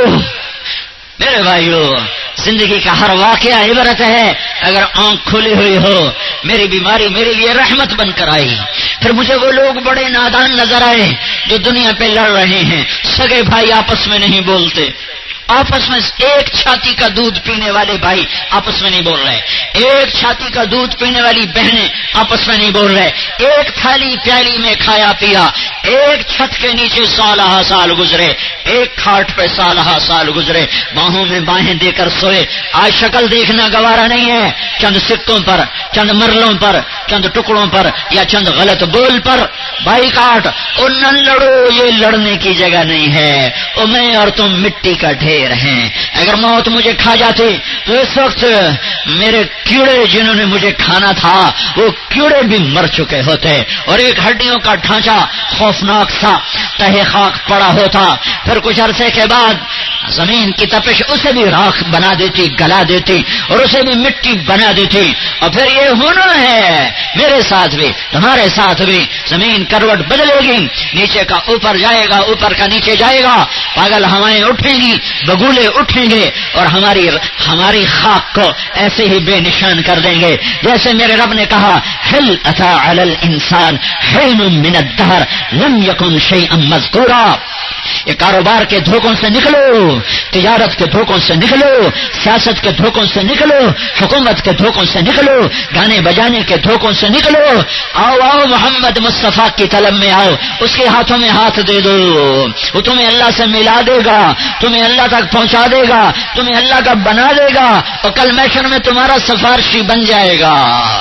بھائیو زندگی کا ہر واقعہ عبرت ہے. اگر آنکھ کھلی ہوئی ہو, میری بیماری میرے لیے رحمت بن کر آئی. پھر مجھے وہ لوگ بڑے نادان نظر آئے جو دنیا پہ لڑ رہے ہیں. سگے بھائی آپس میں نہیں بولتے, آپس میں ایک چھاتی کا دودھ پینے والے بھائی آپس میں نہیں بول رہے, ایک چھاتی کا دودھ پینے والی بہنیں آپس میں نہیں بول رہے. ایک تھالی پیالی میں کھایا پیا, ایک چھت کے نیچے سالہ سال گزرے, ایک کھاٹ پہ سالہ سال گزرے, باہوں میں باہیں دے کر سوئے. آج شکل دیکھنا گوارا نہیں ہے, چند سکوں پر, چند مرلوں پر, چند ٹکڑوں پر یا چند غلط بول پر بھائی کاٹ. اور نہ لڑو, یہ لڑنے کی جگہ نہیں ہے. اور میں اور تم مٹی کا ڈھیر دیر ہیں. اگر موت مجھے کھا جاتی تو اس وقت میرے کیڑے جنہوں نے مجھے کھانا تھا وہ کیڑے بھی مر چکے ہوتے اور ایک ہڈیوں کا ڈھانچہ خوفناک سا تہے خاک پڑا ہوتا. پھر کچھ عرصے کے بعد زمین کی تپش اسے بھی راکھ بنا دیتی, گلا دیتی اور اسے بھی مٹی بنا دیتی. اور پھر یہ ہونا ہے میرے ساتھ بھی تمہارے ساتھ بھی. زمین کروٹ بدلے گی, نیچے کا اوپر جائے گا, اوپر کا نیچے جائے گا, پاگل ہوائیں اٹھیں گی, بگولے اٹھیں گے اور ہماری خاک کو ایسے ہی بے نشان کر دیں گے جیسے میرے رب نے کہا هل اتى على الانسان حين من الدهر لم يكن شيئا مذكورا. یہ کاروبار کے دھوکوں سے نکلو, تجارت کے دھوکوں سے نکلو, سیاست کے دھوکوں سے نکلو, حکومت کے دھوکوں سے نکلو, گانے بجانے کے دھوکوں سے نکلو. آؤ آؤ محمد مصطفیٰ کی طلب میں آؤ, اس کے ہاتھوں میں ہاتھ دے دو, وہ تمہیں اللہ سے ملا دے گا, تمہیں اللہ تک پہنچا دے گا, تمہیں اللہ کا بنا دے گا اور کل محشر میں تمہارا سفارشی بن جائے گا.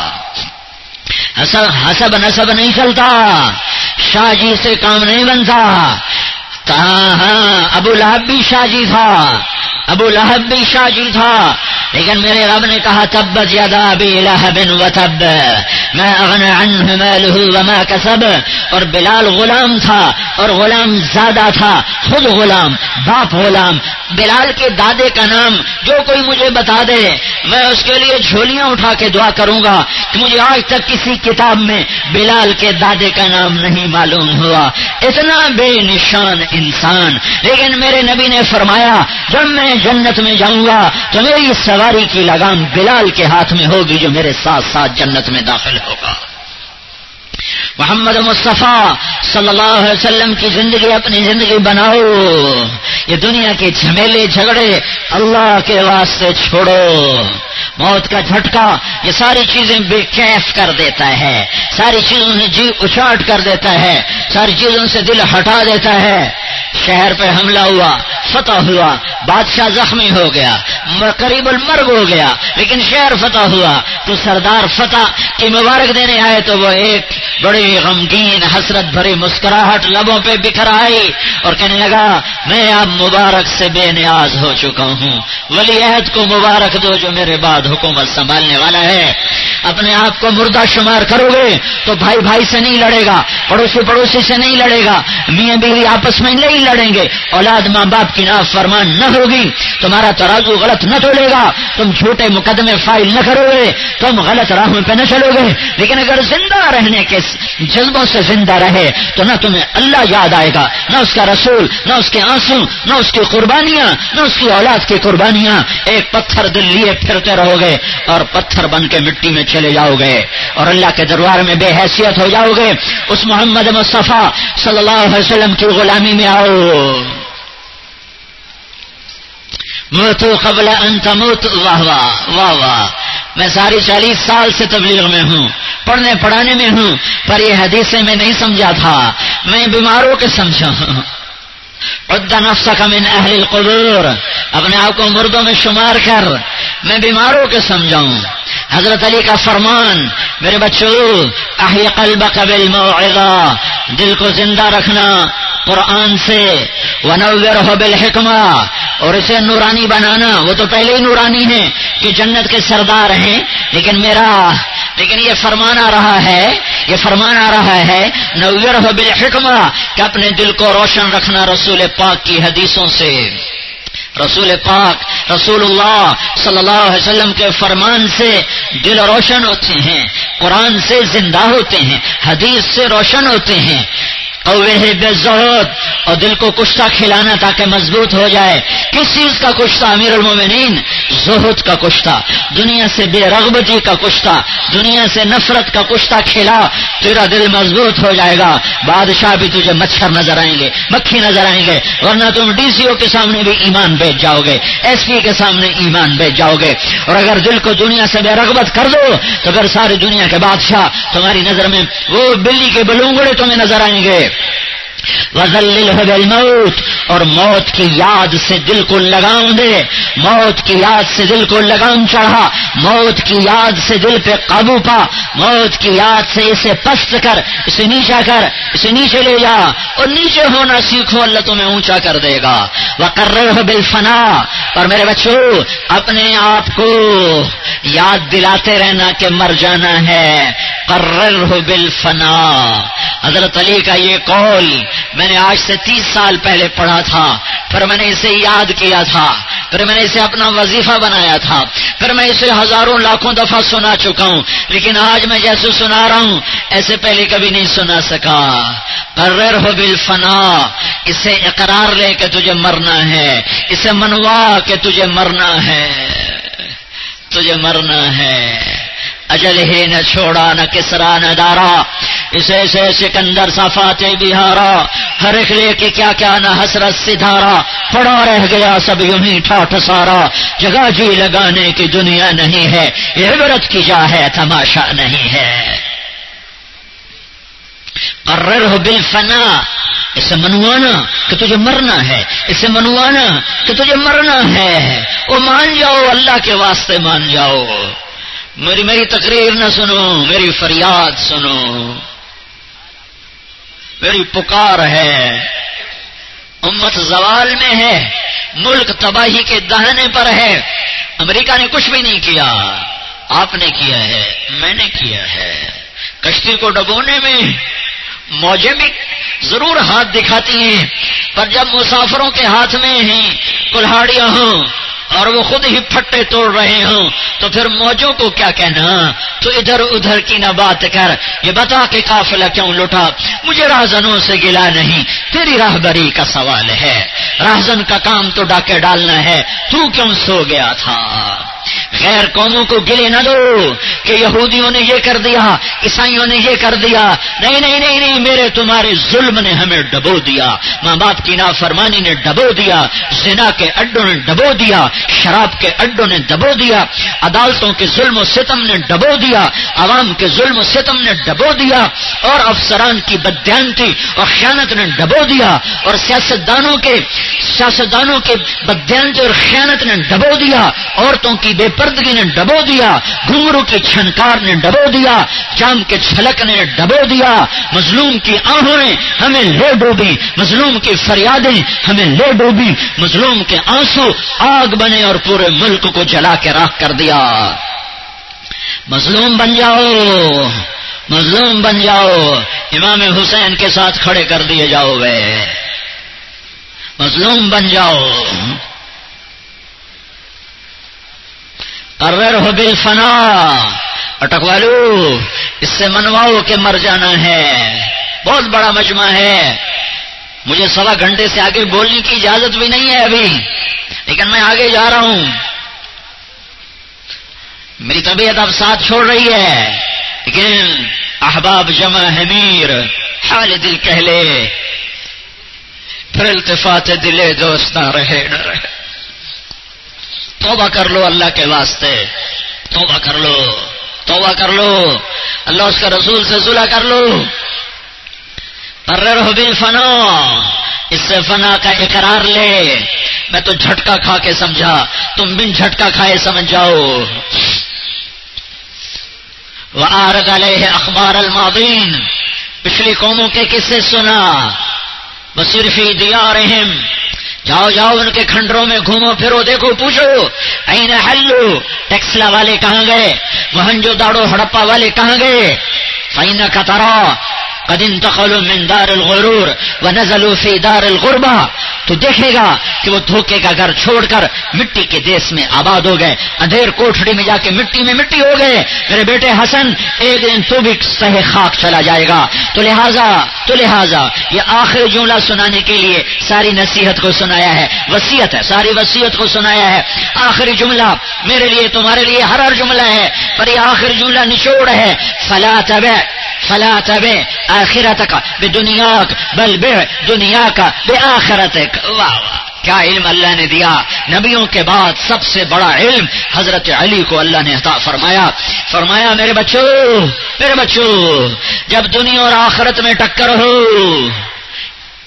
حسب نسب نہیں چلتا, شاہ جی سے کام نہیں بنتا. ہاں ابو لہب بھی شاہ جی تھا, ابو لہب بھی شاہ جی تھا, لیکن میرے رب نے کہا تبت یدا ابی لہب وتب ما اغنى عنه ماله وما کسب. اور بلال غلام تھا اور غلام زادہ تھا, خود غلام باپ غلام. بلال کے دادے کا نام جو کوئی مجھے بتا دے میں اس کے لیے جھولیاں اٹھا کے دعا کروں گا کہ مجھے آج تک کسی کتاب میں بلال کے دادے کا نام نہیں معلوم ہوا. اتنا بے نشان انسان. لیکن میرے نبی نے فرمایا جب میں جنت میں جاؤں گا تو میری سواری کی لگام بلال کے ہاتھ میں ہوگی جو میرے ساتھ ساتھ جنت میں داخل ہوگا. محمد مصطفیٰ صلی اللہ علیہ وسلم کی زندگی اپنی زندگی بناؤ. یہ دنیا کے جھمیلے جھگڑے اللہ کے واسطے چھوڑو. موت کا جھٹکا یہ ساری چیزیں بے کیف کر دیتا ہے, ساری چیزوں سے جی اچاٹ کر دیتا ہے, ساری چیزوں سے دل ہٹا دیتا ہے. شہر پہ حملہ ہوا, فتح ہوا, بادشاہ زخمی ہو گیا, قریب المرگ ہو گیا, لیکن شہر فتح ہوا تو سردار فتح کی مبارک دینے آئے تو وہ ایک بڑی غمگین حسرت بھری مسکراہٹ لبوں پہ بکھر آئی اور کہنے لگا میں اب مبارک سے بے نیاز ہو چکا ہوں, ولی عہد کو مبارک دو جو میرے بعد حکومت سنبھالنے والا ہے. اپنے آپ کو مردہ شمار کرو گے تو بھائی بھائی سے نہیں لڑے گا, پڑوسی پڑوسی سے نہیں لڑے گا, میاں بیوی آپس میں نہیں لڑیں گے, اولاد ماں باپ کی نافرمان نہ ہوگی, تمہارا ترازو غلط نہ تولے گا, تم جھوٹے مقدمے فائل نہ کرو گے, تم غلط راہوں پہ نہ چلو گے. لیکن اگر زندہ رہنے کے جذبوں سے زندہ رہے تو نہ تمہیں اللہ یاد آئے گا, نہ اس کا رسول, نہ اس کے آنسو, نہ اس کی قربانیاں, نہ اس کی اولاد کی قربانیاں. ایک پتھر دل لیے پھرتے رہو گے اور پتھر بن کے مٹی میں چلے جاؤ گے اور اللہ کے دربار میں بے حیثیت ہو جاؤ گے. اس محمد مصطفیٰ صلی اللہ علیہ وسلم کی غلامی میں آؤ. موتو قبل ان تموت. واہ واہ واہ واہ. میں ساری 40 سال سے تبلیغ میں ہوں, پڑھنے پڑھانے میں ہوں, پر یہ حدیثیں میں نہیں سمجھا تھا, میں بیماروں کے سمجھا ہوں. عد نفسک من اہل القبور, اپنے آپ کو مردوں میں شمار کر, میں بیماروں کے سمجھاؤں. حضرت علی کا فرمان میرے بچوں احی قلبک بالموعظہ, دل کو زندہ رکھنا قرآن سے, ونورہ بالحکمہ, اور اسے نورانی بنانا. وہ تو پہلے ہی نورانی ہیں کہ جنت کے سردار ہیں, لیکن یہ فرمان آ رہا ہے نورہ بالحکمہ کہ اپنے دل کو روشن رکھنا رسول پاک کی حدیثوں سے. رسول پاک رسول اللہ صلی اللہ علیہ وسلم کے فرمان سے دل روشن ہوتے ہیں, قرآن سے زندہ ہوتے ہیں, حدیث سے روشن ہوتے ہیں. قوّہ بالزہد, اور دل کو کشتہ کھلانا تاکہ مضبوط ہو جائے. کس چیز کا کشتہ امیر المومنین؟ زہد کا کشتہ, دنیا سے بے رغبتی کا کشتہ, دنیا سے نفرت کا کشتہ کھلا, تیرا دل مضبوط ہو جائے گا. بادشاہ بھی تجھے مچھر نظر آئیں گے, مکھی نظر آئیں گے, ورنہ تم ڈی سی او کے سامنے بھی ایمان بیچ جاؤ گے, ایس پی کے سامنے ایمان بیچ جاؤ گے. اور اگر دل کو دنیا سے بے رغبت کر دو تو پھر ساری دنیا کے بادشاہ تمہاری نظر میں وہ بلی کے بلونگڑے تمہیں نظر آئیں گے. وَذَلِّلْهُ بِالْمَوْتِ، اور موت کی یاد سے دل کو لگام دے، موت کی یاد سے دل کو لگام چڑھا، موت کی یاد سے دل پہ قابو پا، موت کی یاد سے اسے پست کر، اسے نیچا کر، اسے نیچے لے جا، اور نیچے ہونا سیکھو، اللہ تمہیں اونچا کر دے گا۔ وَقَرِّرْهُ بِالْفَنَاءِ، اور میرے بچوں اپنے آپ کو یاد دلاتے رہنا کہ مر جانا ہے۔ قررہ بالفنا، حضرت علی کا یہ قول میں نے آج سے 30 سال پہلے پڑھا تھا، پھر میں نے اسے یاد کیا تھا، پھر میں نے اسے اپنا وظیفہ بنایا تھا، پھر میں اسے ہزاروں لاکھوں دفعہ سنا چکا ہوں، لیکن آج میں جیسے سنا رہا ہوں ایسے پہلے کبھی نہیں سنا سکا۔ قررہ بالفنا، اسے اقرار لے کہ تجھے مرنا ہے، اسے منوا کہ تجھے مرنا ہے، تجھے مرنا ہے۔ اجل ہی نہ چھوڑا نہ کسرا نہ دارا، اسے سے سکندر صفاتے بہارا، ہر ایک لے کے کیا کیا نہ حسرت سدھارا، پڑا رہ گیا سب یوں ہی ٹھاٹھ سارا، جگہ جی لگانے کی دنیا نہیں ہے، یہ عبرت کی جا ہے تماشا نہیں ہے۔ قررہ بالفنا، اسے منوانا کہ تجھے مرنا ہے، اسے منوانا کہ تجھے مرنا ہے، وہ مان جاؤ، اللہ کے واسطے مان جاؤ، میری تقریر نہ سنو، میری فریاد سنو، میری پکار ہے۔ امت زوال میں ہے، ملک تباہی کے دہانے پر ہے، امریکہ نے کچھ بھی نہیں کیا، آپ نے کیا ہے، میں نے کیا ہے۔ کشتی کو ڈبونے میں موجیں بھی ضرور ہاتھ دکھاتی ہیں، پر جب مسافروں کے ہاتھ میں ہی کلہاڑیاں ہوں اور وہ خود ہی پھٹے توڑ رہے ہوں تو پھر موجوں کو کیا کہنا؟ تو ادھر ادھر کی نہ بات کر، یہ بتا کہ قافلہ کیوں لٹا، مجھے راہزنوں سے گلا نہیں، تیری راہبری کا سوال ہے، راہزن کا کام تو ڈاکے ڈالنا ہے، تو کیوں سو گیا تھا؟ غیر قوموں کو گلے نہ دو کہ یہودیوں نے یہ کر دیا، عیسائیوں نے یہ کر دیا، نہیں نہیں نہیں نہیں، میرے تمہارے ظلم نے ہمیں ڈبو دیا، ماں باپ کی نافرمانی نے ڈبو دیا، زنا کے اڈوں نے ڈبو دیا، شراب کے اڈوں نے ڈبو دیا، عدالتوں کے ظلم و ستم نے ڈبو دیا، عوام کے ظلم و ستم نے ڈبو دیا، اور افسران کی بددیانتی اور خیانت نے ڈبو دیا، اور سیاستدانوں کے بددیانتی اور خیانت نے ڈبو دیا، عورتوں کی بے پردگی نے ڈبو دیا، گھنگرو کی چھنکار نے ڈبو دیا، جام کے چھلک نے ڈبو دیا، مظلوم کی آہوں نے ہمیں لے ڈوبی، مظلوم کی فریادیں ہمیں لے ڈوبی، مظلوم کے آنسو آگ بنے اور پورے ملک کو جلا کے راکھ کر دیا۔ مظلوم بن جاؤ، مظلوم بن جاؤ، امام حسین کے ساتھ کھڑے کر دیے جاؤ گے، مظلوم بن جاؤ۔ قررہ بالفنا، اٹکوالو، اس سے منواؤ کہ مر جانا ہے۔ بہت بڑا مجمع ہے، مجھے 1.25 گھنٹے سے آگے بولنے کی اجازت بھی نہیں ہے ابھی، لیکن میں آگے جا رہا ہوں، میری طبیعت اب ساتھ چھوڑ رہی ہے، لیکن احباب جمع ہے میر، حال دل کہہ لے، پھر التفات دلے دوست نہ رہے نہ رہے۔ توبہ کر لو اللہ کے واسطے، توبہ کر لو، توبہ کر لو، اللہ اس کا رسول سے صلح کر لو۔ قررہ بالفنا، اس سے فنا کا اقرار لے، میں تو جھٹکا کھا کے سمجھا، تم بن جھٹکا کھائے سمجھ جاؤ۔ وَآرَدَ عَلَيْهِ أَخْبَارَ الْمَاضِينَ، پچھلی قوموں کے قصے سنا، بَصِرْ فِي دِيَارِهِمْ، جاؤ جاؤ ان کے کھنڈروں میں گھومو پھرو، دیکھو پوچھو، این حلو، ٹیکسلا والے کہاں گئے، موہنجو داڑو ہڑپا والے کہاں گئے، فَإِنَّكَ تَرَىٰ قَدْ انتقلوا مِن دَارِ الْغُرُورِ وَنَزَلُوا فِي دَارِ الْغُرْبَةِ، تو دیکھے گا کہ وہ دھوکے کا گھر چھوڑ کر مٹی کے دیس میں آباد ہو گئے، اندھیر کوٹھڑی میں جا کے مٹی میں مٹی ہو گئے۔ میرے بیٹے حسن، ایک دن تو بھی سہے خاک چلا جائے گا، تو لہذا یہ آخری جملہ سنانے کے لیے ساری نصیحت کو سنایا ہے، وصیت ہے، ساری وصیت کو سنایا ہے۔ آخری جملہ میرے لیے تمہارے لیے ہر جملہ ہے، پر یہ آخری جملہ نچوڑ ہے، فلا تبع آخرتک بدنیاک بل بع دنیاک بآخرتک۔ واہ واہ، کیا علم اللہ نے دیا، نبیوں کے بعد سب سے بڑا علم حضرت علی کو اللہ نے عطا فرمایا میرے بچوں، جب دنیا اور آخرت میں ٹکر ہو،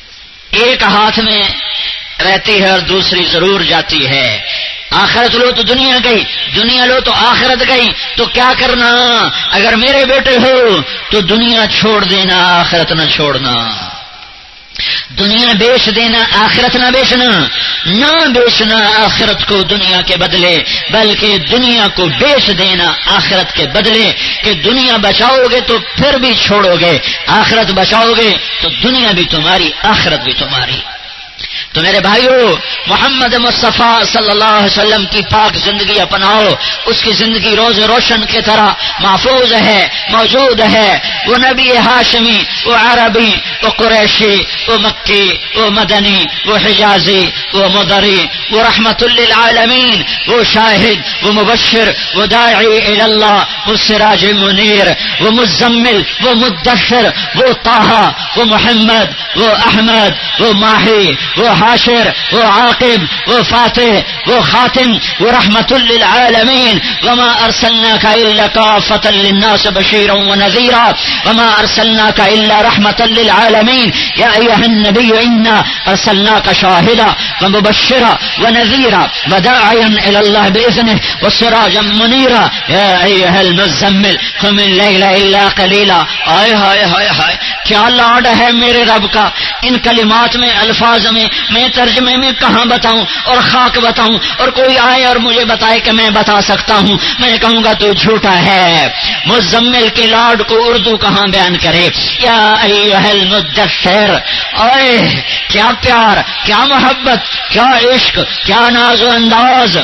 ایک ہاتھ میں رہتی ہے اور دوسری ضرور جاتی ہے. آخرت لو تو دنیا گئی, دنیا لو تو آخرت گئی. تو کیا کرنا؟ اگر میرے بیٹے ہو تو دنیا چھوڑ دینا, آخرت نہ چھوڑنا. دنیا بیچ دینا, آخرت نہ بیچنا. نہ بیچنا آخرت کو دنیا کے بدلے, بلکہ دنیا کو بیچ دینا آخرت کے بدلے. کہ دنیا بچاؤ گے تو پھر بھی چھوڑو گے, آخرت بچاؤ گے تو دنیا بھی تمہاری, آخرت بھی تمہاری. تو میرے بھائیو, محمد مصطفیٰ صلی اللہ علیہ وسلم کی پاک زندگی اپناؤ. اس کی زندگی روز روشن کی طرح محفوظ ہے, موجود ہے. وہ نبی ہاشمی, وہ عربی, وہ قریشی, وہ مکی, وہ مدنی, وہ حجازی, وہ مدری, وہ رحمت للعالمین, وہ شاہد, وہ مبشر, وہ داعی الی اللہ, وہ سراج منیر, وہ مزمل, وہ مدثر, وہ طہ, وہ محمد, وہ احمد, وہ ماہی, وہ حاشر, وہ عاقب, وہ فاتح, وہ خاتم, وہ رحمت للعالمین. وما ارسلناک الا کافۃ للناس بشیرا ونذیرا وما ارسلناک الا رحمۃ للعالمین. یا ایھا النبی انا ارسلناک شاہدا ومبشرا ونذیرا وداعیا الی اللہ باذنہ وسراجا منیرا. یا ایھا المزمل قم اللیل الا قلیلا. ہائے ہائے ہائے ہائے, کیا لاڈ ہے میرے رب کا ان کلمات میں, الفاظ میں ترجمے میں کہاں بتاؤں اور خاک بتاؤں, اور کوئی آئے اور مجھے بتائے کہ میں بتا سکتا ہوں, میں کہوں گا تو جھوٹا ہے. مزمل کے لاڈ کو اردو کہاں بیان کرے؟ یا ایھا المدثر. اوئے کیا پیار, کیا محبت, کیا عشق, کیا ناز و انداز.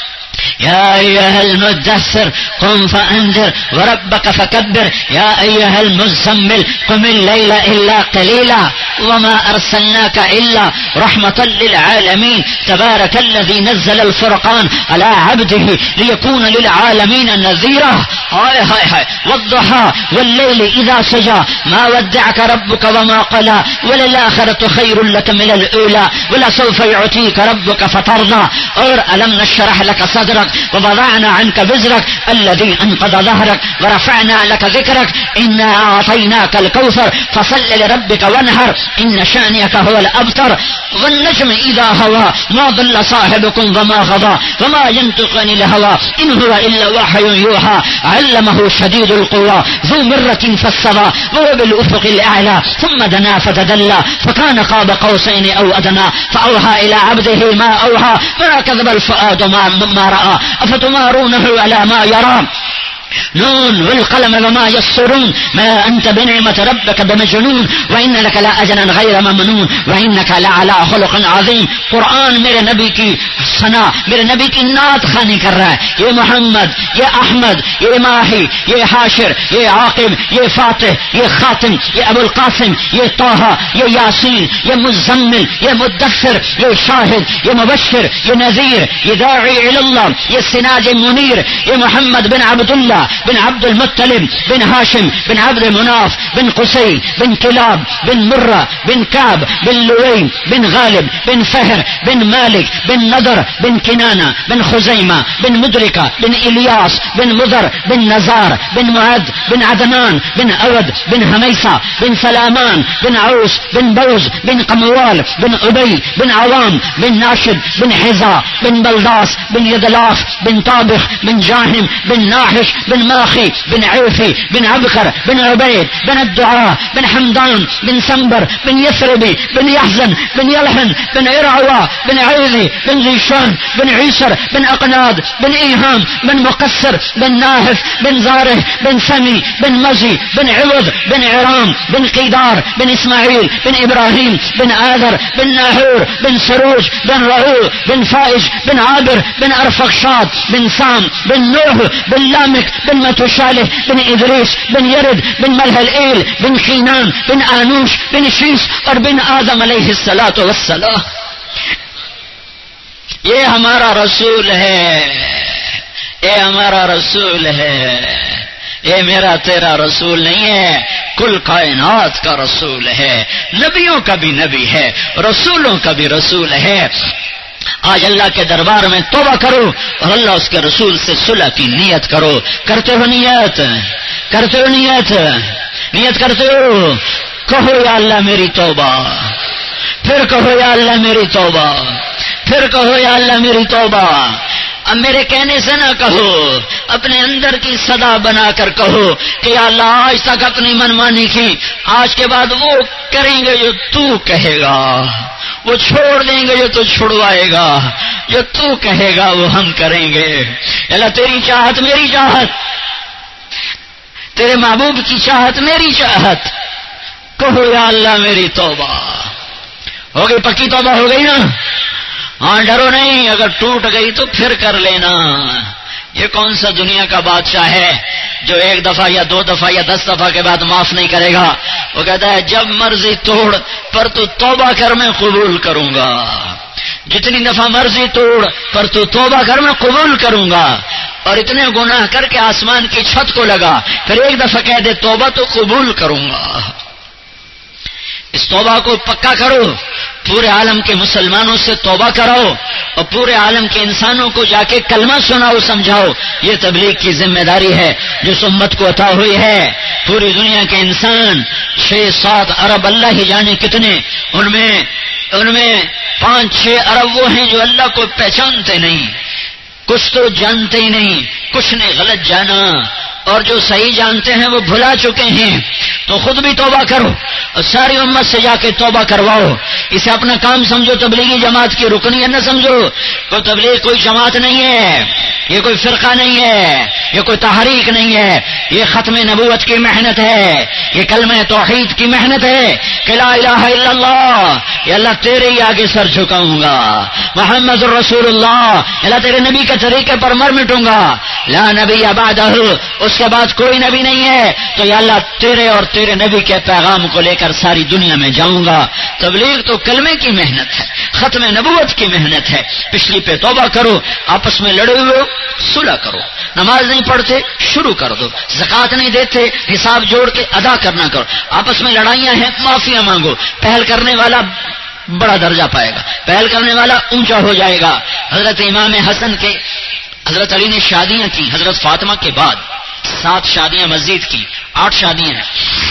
يا أيها المدثر قم فأنذر وربك فكبر. يا أيها المزمل قم الليل إلا قليلا وما أرسلناك إلا رحمة للعالمين. تبارك الذي نزل الفرقان على عبده ليكون للعالمين نذيرا. هاي هاي هاي والضحى والليل إذا سجى ما ودعك ربك وما قلى وللآخرة خير لك من الأولى ولسوف يعطيك ربك فترضى. اور ألم نشرح لك صدرك ووضعنا عنك وزرك الذي انقض ظهرك ورفعنا لك ذكرك إنا أعطيناك الكوثر فصل لربك وانحر إن شانئك هو الأبتر. والنجم إذا هوى ما ضل صاحبكم وما غضى وما ينطق عن الهوى إن هو إلا وحي يوحى علمه شديد القوى ذو مرة فاستوى وهو بالأفق الأعلى ثم دنا فتدلى فكان قاب قوسين أو أدنى فأوحى إلى عبده ما أوحى ما كذب الفؤاد ما رأى أفتمارونه على ما يرى. نون والقلم وما يسطرون ما أنت بنعمة ربك بمجنون وإن لك لأجرا غير ممنون وإنك لعلى خلق عظيم. قرآن میرے نبی کی ثنا, میرے نبی کی نعت خوانی کر رہا ہے. یہ محمد, یہ احمد, یہ ماہی, یہ حاشر, یہ عاقب, یہ فاتح, یہ خاتم, یہ ابو القاسم, یہ طه, یہ یاسین, یہ مزمل, یہ مدثر, یہ شاہد, یہ مبشر, یہ نذیر, یہ داعی الی اللہ, یہ سراج منیر. یہ محمد بن عبداللہ بن عبد المطلب بن هاشم بن عبد مناف بن قصي بن كلاب بن مرة بن كعب بن لؤي بن غالب بن فهر بن مالك بن نضر بن كنانة بن خزيمة بن مدركة بن إلياس بن مضر بن نزار بن معد بن عدنان بن أود بن هميسة بن سلامان بن عوس بن بوز بن قموال بن أبي بن عوام بن ناشد بن حزا بن بلداس بن يدلاف بن طابخ بن جاهم بن ناحش بن ماخي بن عوفي بن عبكر بن عبيد بن الدعاء بن حمدان بن سنبر بن يثربي بن يحزن بن يلحن بن إرعوى بن عيذي بن زيشان بن عيسر بن أقناد بن إيهام بن مقصر بن ناهف بن زاره بن سمي بن مزي بن عوض بن عرام بن قيدار بن إسماعيل بن إبراهيم بن آذر بن ناهور بن سروج بن رعو بن فائج بن عابر بن أرفخشاد بن سام بن نوح بن لامك بن متوشالح بن إدريس بن يرد بن ملهلئيل بن خينان بن آنوش بن شيس اور بن آدم علیہ الصلاۃ والسلام. یہ ہمارا رسول ہے, یہ ہمارا رسول ہے, یہ میرا تیرا رسول نہیں ہے, کل کائنات کا رسول ہے, نبیوں کا بھی نبی ہے, رسولوں کا بھی رسول ہے. آج اللہ کے دربار میں توبہ کرو اور اللہ اس کے رسول سے صلح کی نیت کرو. کرتے ہو نیت, کرتے ہو نیت, نیت کرتے ہو, کہو یا اللہ میری توبہ, پھر کہو یا اللہ میری توبہ، پھر کہو یا اللہ میری توبہ. اب میرے کہنے سے نہ کہو، اپنے اندر کی صدا بنا کر کہو کہ یا اللہ آج تک اپنی منمانی کی، آج کے بعد وہ کریں گے جو تو کہے گا، وہ چھوڑ دیں گے جو تو چھڑوائے گا، جو تو کہے گا وہ ہم کریں گے. اللہ تیری چاہت میری چاہت، تیرے محبوب کی چاہت میری چاہت. کہو یا اللہ میری توبہ. ہو گئی پکی توبہ ہو گئی نا؟ ہاں ڈرو نہیں، اگر ٹوٹ گئی تو پھر کر لینا. یہ کون سا دنیا کا بادشاہ ہے جو ایک دفعہ یا دو دفعہ یا 10 دفعہ کے بعد معاف نہیں کرے گا؟ وہ کہتا ہے جب مرضی توڑ پر تو توبہ کر میں قبول کروں گا. جتنی دفعہ مرضی توڑ پر تو توبہ کر میں قبول کروں گا. اور اتنے گناہ کر کے آسمان کی چھت کو لگا، پھر ایک دفعہ کہہ دے توبہ تو قبول کروں گا. اس توبہ کو پکا کرو، پورے عالم کے مسلمانوں سے توبہ کراؤ اور پورے عالم کے انسانوں کو جا کے کلمہ سناؤ، سمجھاؤ. یہ تبلیغ کی ذمہ داری ہے جس امت کو عطا ہوئی ہے. پوری دنیا کے انسان 6-7 ارب اللہ ہی جانے کتنے، ان میں 5-6 ارب وہ ہیں جو اللہ کو پہچانتے نہیں. کچھ تو جانتے ہی نہیں، کچھ نے غلط جانا، اور جو صحیح جانتے ہیں وہ بھلا چکے ہیں. تو خود بھی توبہ کرو اور ساری امت سے جا کے توبہ کرواؤ. اسے اپنا کام سمجھو، تبلیغی جماعت کی رکنیت نہ سمجھو. کوئی تبلیغ کوئی جماعت نہیں ہے، یہ کوئی فرقہ نہیں ہے، یہ کوئی تحریک نہیں ہے. یہ ختم نبوت کی محنت ہے، یہ کلمہ توحید کی محنت ہے کہ لا الہ الا اللہ. یا اللہ تیرے ہی آگے سر جھکاؤں گا، محمد الرسول اللہ، اللہ تیرے نبی کے طریقے پر مر مٹوں گا. لا نبی بعدہ، اس کے بعد کوئی نبی نہیں ہے. تو یا اللہ تیرے اور تیرے نبی کے پیغام کو لے کر ساری دنیا میں جاؤں گا. تبلیغ تو کلمے کی محنت ہے، ختم نبوت کی محنت ہے. پچھلی پہ توبہ کرو، آپس میں لڑے ہوئے صلح کرو. نماز نہیں پڑھتے شروع کر دو، زکوٰۃ نہیں دیتے حساب جوڑ کے ادا کرنا کرو. آپس میں لڑائیاں ہیں معافیاں مانگو. پہل کرنے والا بڑا درجہ پائے گا، پہل کرنے والا اونچا ہو جائے گا. حضرت امام حسن کے حضرت علی نے شادیاں کی، حضرت فاطمہ کے بعد 7 شادیاں مزید کی، 8 شادیاں ہیں.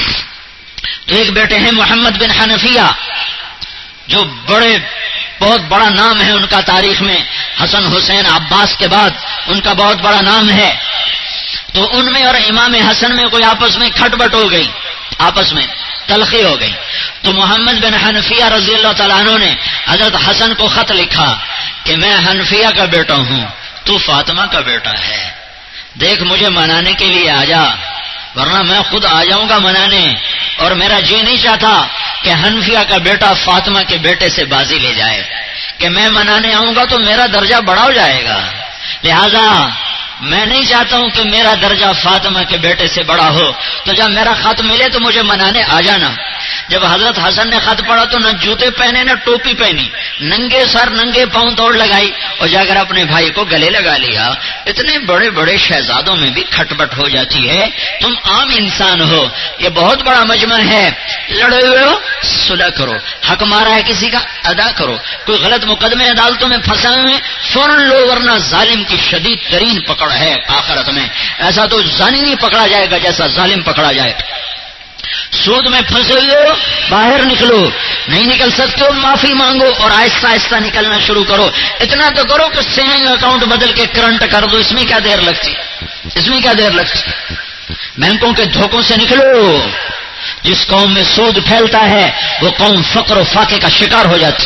تو ایک بیٹے ہیں محمد بن حنفیہ جو بہت بڑا نام ہے ان کا تاریخ میں. حسن حسین عباس کے بعد ان کا بہت بڑا نام ہے. تو ان میں اور امام حسن میں کوئی آپس میں کھٹبٹ ہو گئی، آپس میں تلخی ہو گئی. تو محمد بن حنفیہ رضی اللہ تعالیٰ عنہ نے حضرت حسن کو خط لکھا کہ میں حنفیہ کا بیٹا ہوں، تو فاطمہ کا بیٹا ہے، دیکھ مجھے منانے کے لیے آ جا، ورنہ میں خود آ جاؤں گا منانے. اور میرا جی نہیں چاہتا کہ حنفیہ کا بیٹا فاطمہ کے بیٹے سے بازی لے جائے، کہ میں منانے آؤں گا تو میرا درجہ بڑا ہو جائے گا. لہذا میں نہیں چاہتا ہوں کہ میرا درجہ فاطمہ کے بیٹے سے بڑا ہو. تو جب میرا خط ملے تو مجھے منانے آ جانا. جب حضرت حسن نے خط پڑھا تو نہ جوتے پہنے نہ ٹوپی پہنی، ننگے سر ننگے پاؤں دوڑ لگائی اور جا کر اپنے بھائی کو گلے لگا لیا. اتنے بڑے بڑے شہزادوں میں بھی کھٹبٹ ہو جاتی ہے، تم عام انسان ہو، یہ بہت بڑا مجمع ہے. لڑے ہوئے ہو صلح کرو، حق مارا ہے کسی کا ادا کرو. کوئی غلط مقدمے عدالتوں میں پھنسے ہوئے فوراً لو، ورنہ ظالم کی شدید ترین پکڑ ہے آخرت میں. ایسا تو زانی نہیں پکڑا جائے گا جیسا ظالم پکڑا جائے. سود میں پھنسے ہوئے ہو باہر نکلو، نہیں نکل سکتے ہو معافی مانگو اور آہستہ آہستہ نکلنا شروع کرو. اتنا تو کرو کہ سیونگ اکاؤنٹ بدل کے کرنٹ کر دو، اس میں کیا دیر لگتی، اس میں کیا دیر لگتی. بینکوں کے دھوکوں سے نکلو. جس قوم میں سود پھیلتا ہے وہ قوم فقر و فاقے کا شکار ہو جاتی.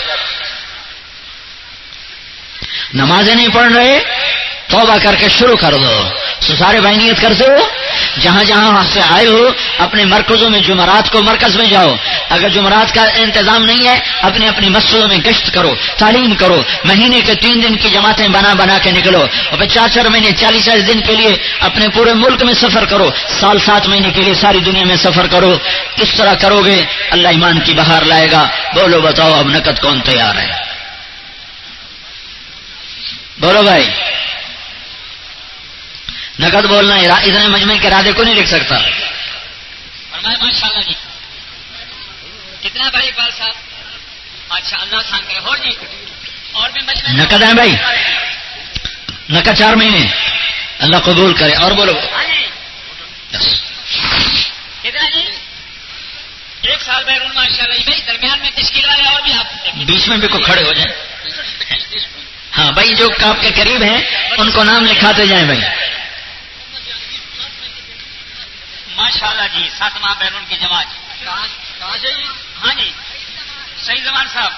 نمازیں نہیں پڑھ رہے، توبہ کر کے شروع کر دو. سارے بھائی نیت کرتے ہو، جہاں جہاں سے آئے ہو اپنے مرکزوں میں جمعرات کو مرکز میں جاؤ. اگر جمعرات کا انتظام نہیں ہے اپنی اپنی مسجدوں میں گشت کرو، تعلیم کرو. مہینے کے 3 دن کی جماعتیں بنا کے نکلو اور پھر 4 مہینے 40 دن کے لیے اپنے پورے ملک میں سفر کرو. 7 مہینے کے لیے ساری دنیا میں سفر کرو. کس طرح کرو گے اللہ ایمان کی بہار لائے گا. بولو بتاؤ اب نقد کون تیار ہے؟ بولو بھائی. نقد بولنا اتنے مجمع کے ارادے کو نہیں لکھ سکتا. ماشاء اللہ جی. کتنا بھائی اقبال صاحب؟ اچھا اللہ خان کے ہو جی. اور بھی مجمع نقد ہے بھائی، نقد 4 مہینے اللہ قبول کرے. اور بولو کتنا جی؟ ایک سال بیرون ماشاءاللہ بھائی درمیان میں تشکیل والے اور بھی آپ بیچ میں بھی کو کھڑے ہو جائیں. ہاں بھائی جو آپ کے قریب ہیں ان کو نام لکھاتے جائیں بھائی. ماشاءاللہ جی 7 ماہ بیرون کی جماعت کہاں سے؟ ہاں جی صحیح زمان صاحب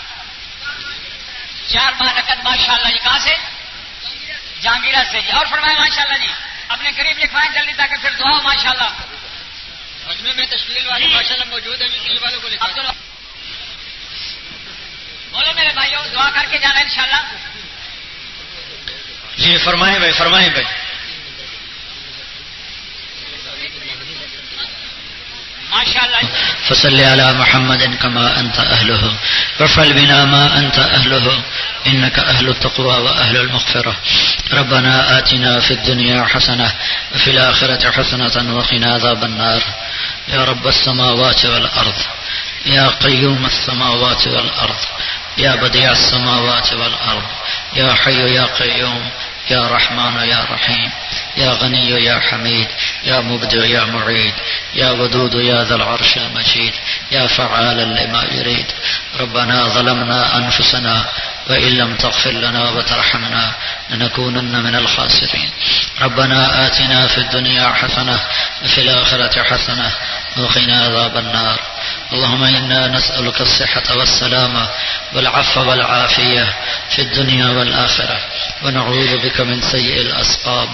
4 ماہ نقد ماشاءاللہ جی. کہاں سے؟ جہانگیرہ سے جی. اور فرمائیں ماشاءاللہ جی اپنے قریب لکھوائیں جلدی تاکہ پھر دعا ہو ماشاءاللہ. مجمع میں تشکیل والے ماشاءاللہ موجود ہیں بھی والوں کو لکھا. بولو میرے بھائیوں دعا کر کے جانا انشاءاللہ. جی فرمائیں بھائی فرمائیں بھائی. فصل على محمد كما أنت أهله وافعل بنا ما أنت أهله إنك أهل التقوى وأهل المغفرة. ربنا آتنا في الدنيا حسنة وفي الآخرة حسنة وقنا عذاب النار. يا رب السماوات والأرض يا قيوم السماوات والأرض يا بديع السماوات والأرض يا حي يا قيوم يا رحمن يا رحيم يا غني يا حميد يا مبدع يا معيد يا ودود يا ذا العرش المجيد يا فعالا لما يريد. ربنا ظلمنا أنفسنا وإن لم تغفر لنا وترحمنا لنكونن من الخاسرين. ربنا آتنا في الدنيا حسنة وفي الآخرة حسنة وقنا عذاب النار. اللهم إنا نسألك الصحة والسلامة والعفو والعافية في الدنيا والآخرة ونعوذ بك من سيء الأسقام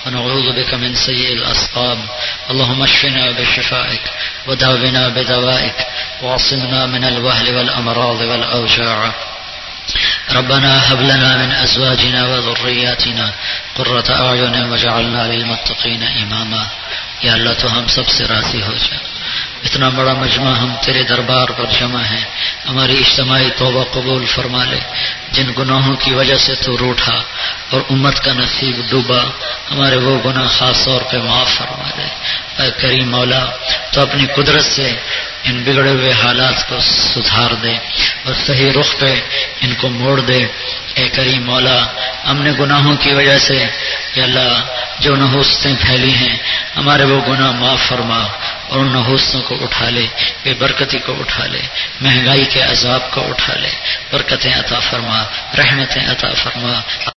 اللهم اشفنا بشفائك وداونا بدوائك واعصمنا من الوهل والأمراض والأوجاع. ربنا هب لنا من أزواجنا وذرياتنا قرة أعين واجعلنا للمتقين إماما. یا اللہ تو ہم سب سے راضی ہو جا. اتنا بڑا مجمع ہم تیرے دربار پر جمع ہیں، ہماری اجتماعی توبہ قبول فرما لے. جن گناہوں کی وجہ سے تو روٹھا اور امت کا نصیب ڈوبا، ہمارے وہ گناہ خاص طور پہ معاف فرما دے. اے کریم مولا تو اپنی قدرت سے ان بگڑے ہوئے حالات کو سدھار دے اور صحیح رخ پہ ان کو موڑ دے. اے کریم مولا ہم نے گناہوں کی وجہ سے یا اللہ جو نحوستیں پھیلی ہیں ہمارے وہ گناہ معاف فرما اور ان نحوستوں کو اٹھا لے، بے برکتی کو اٹھا لے، مہنگائی کے عذاب کو اٹھا لے، برکتیں عطا فرما، رحمتیں عطا فرما.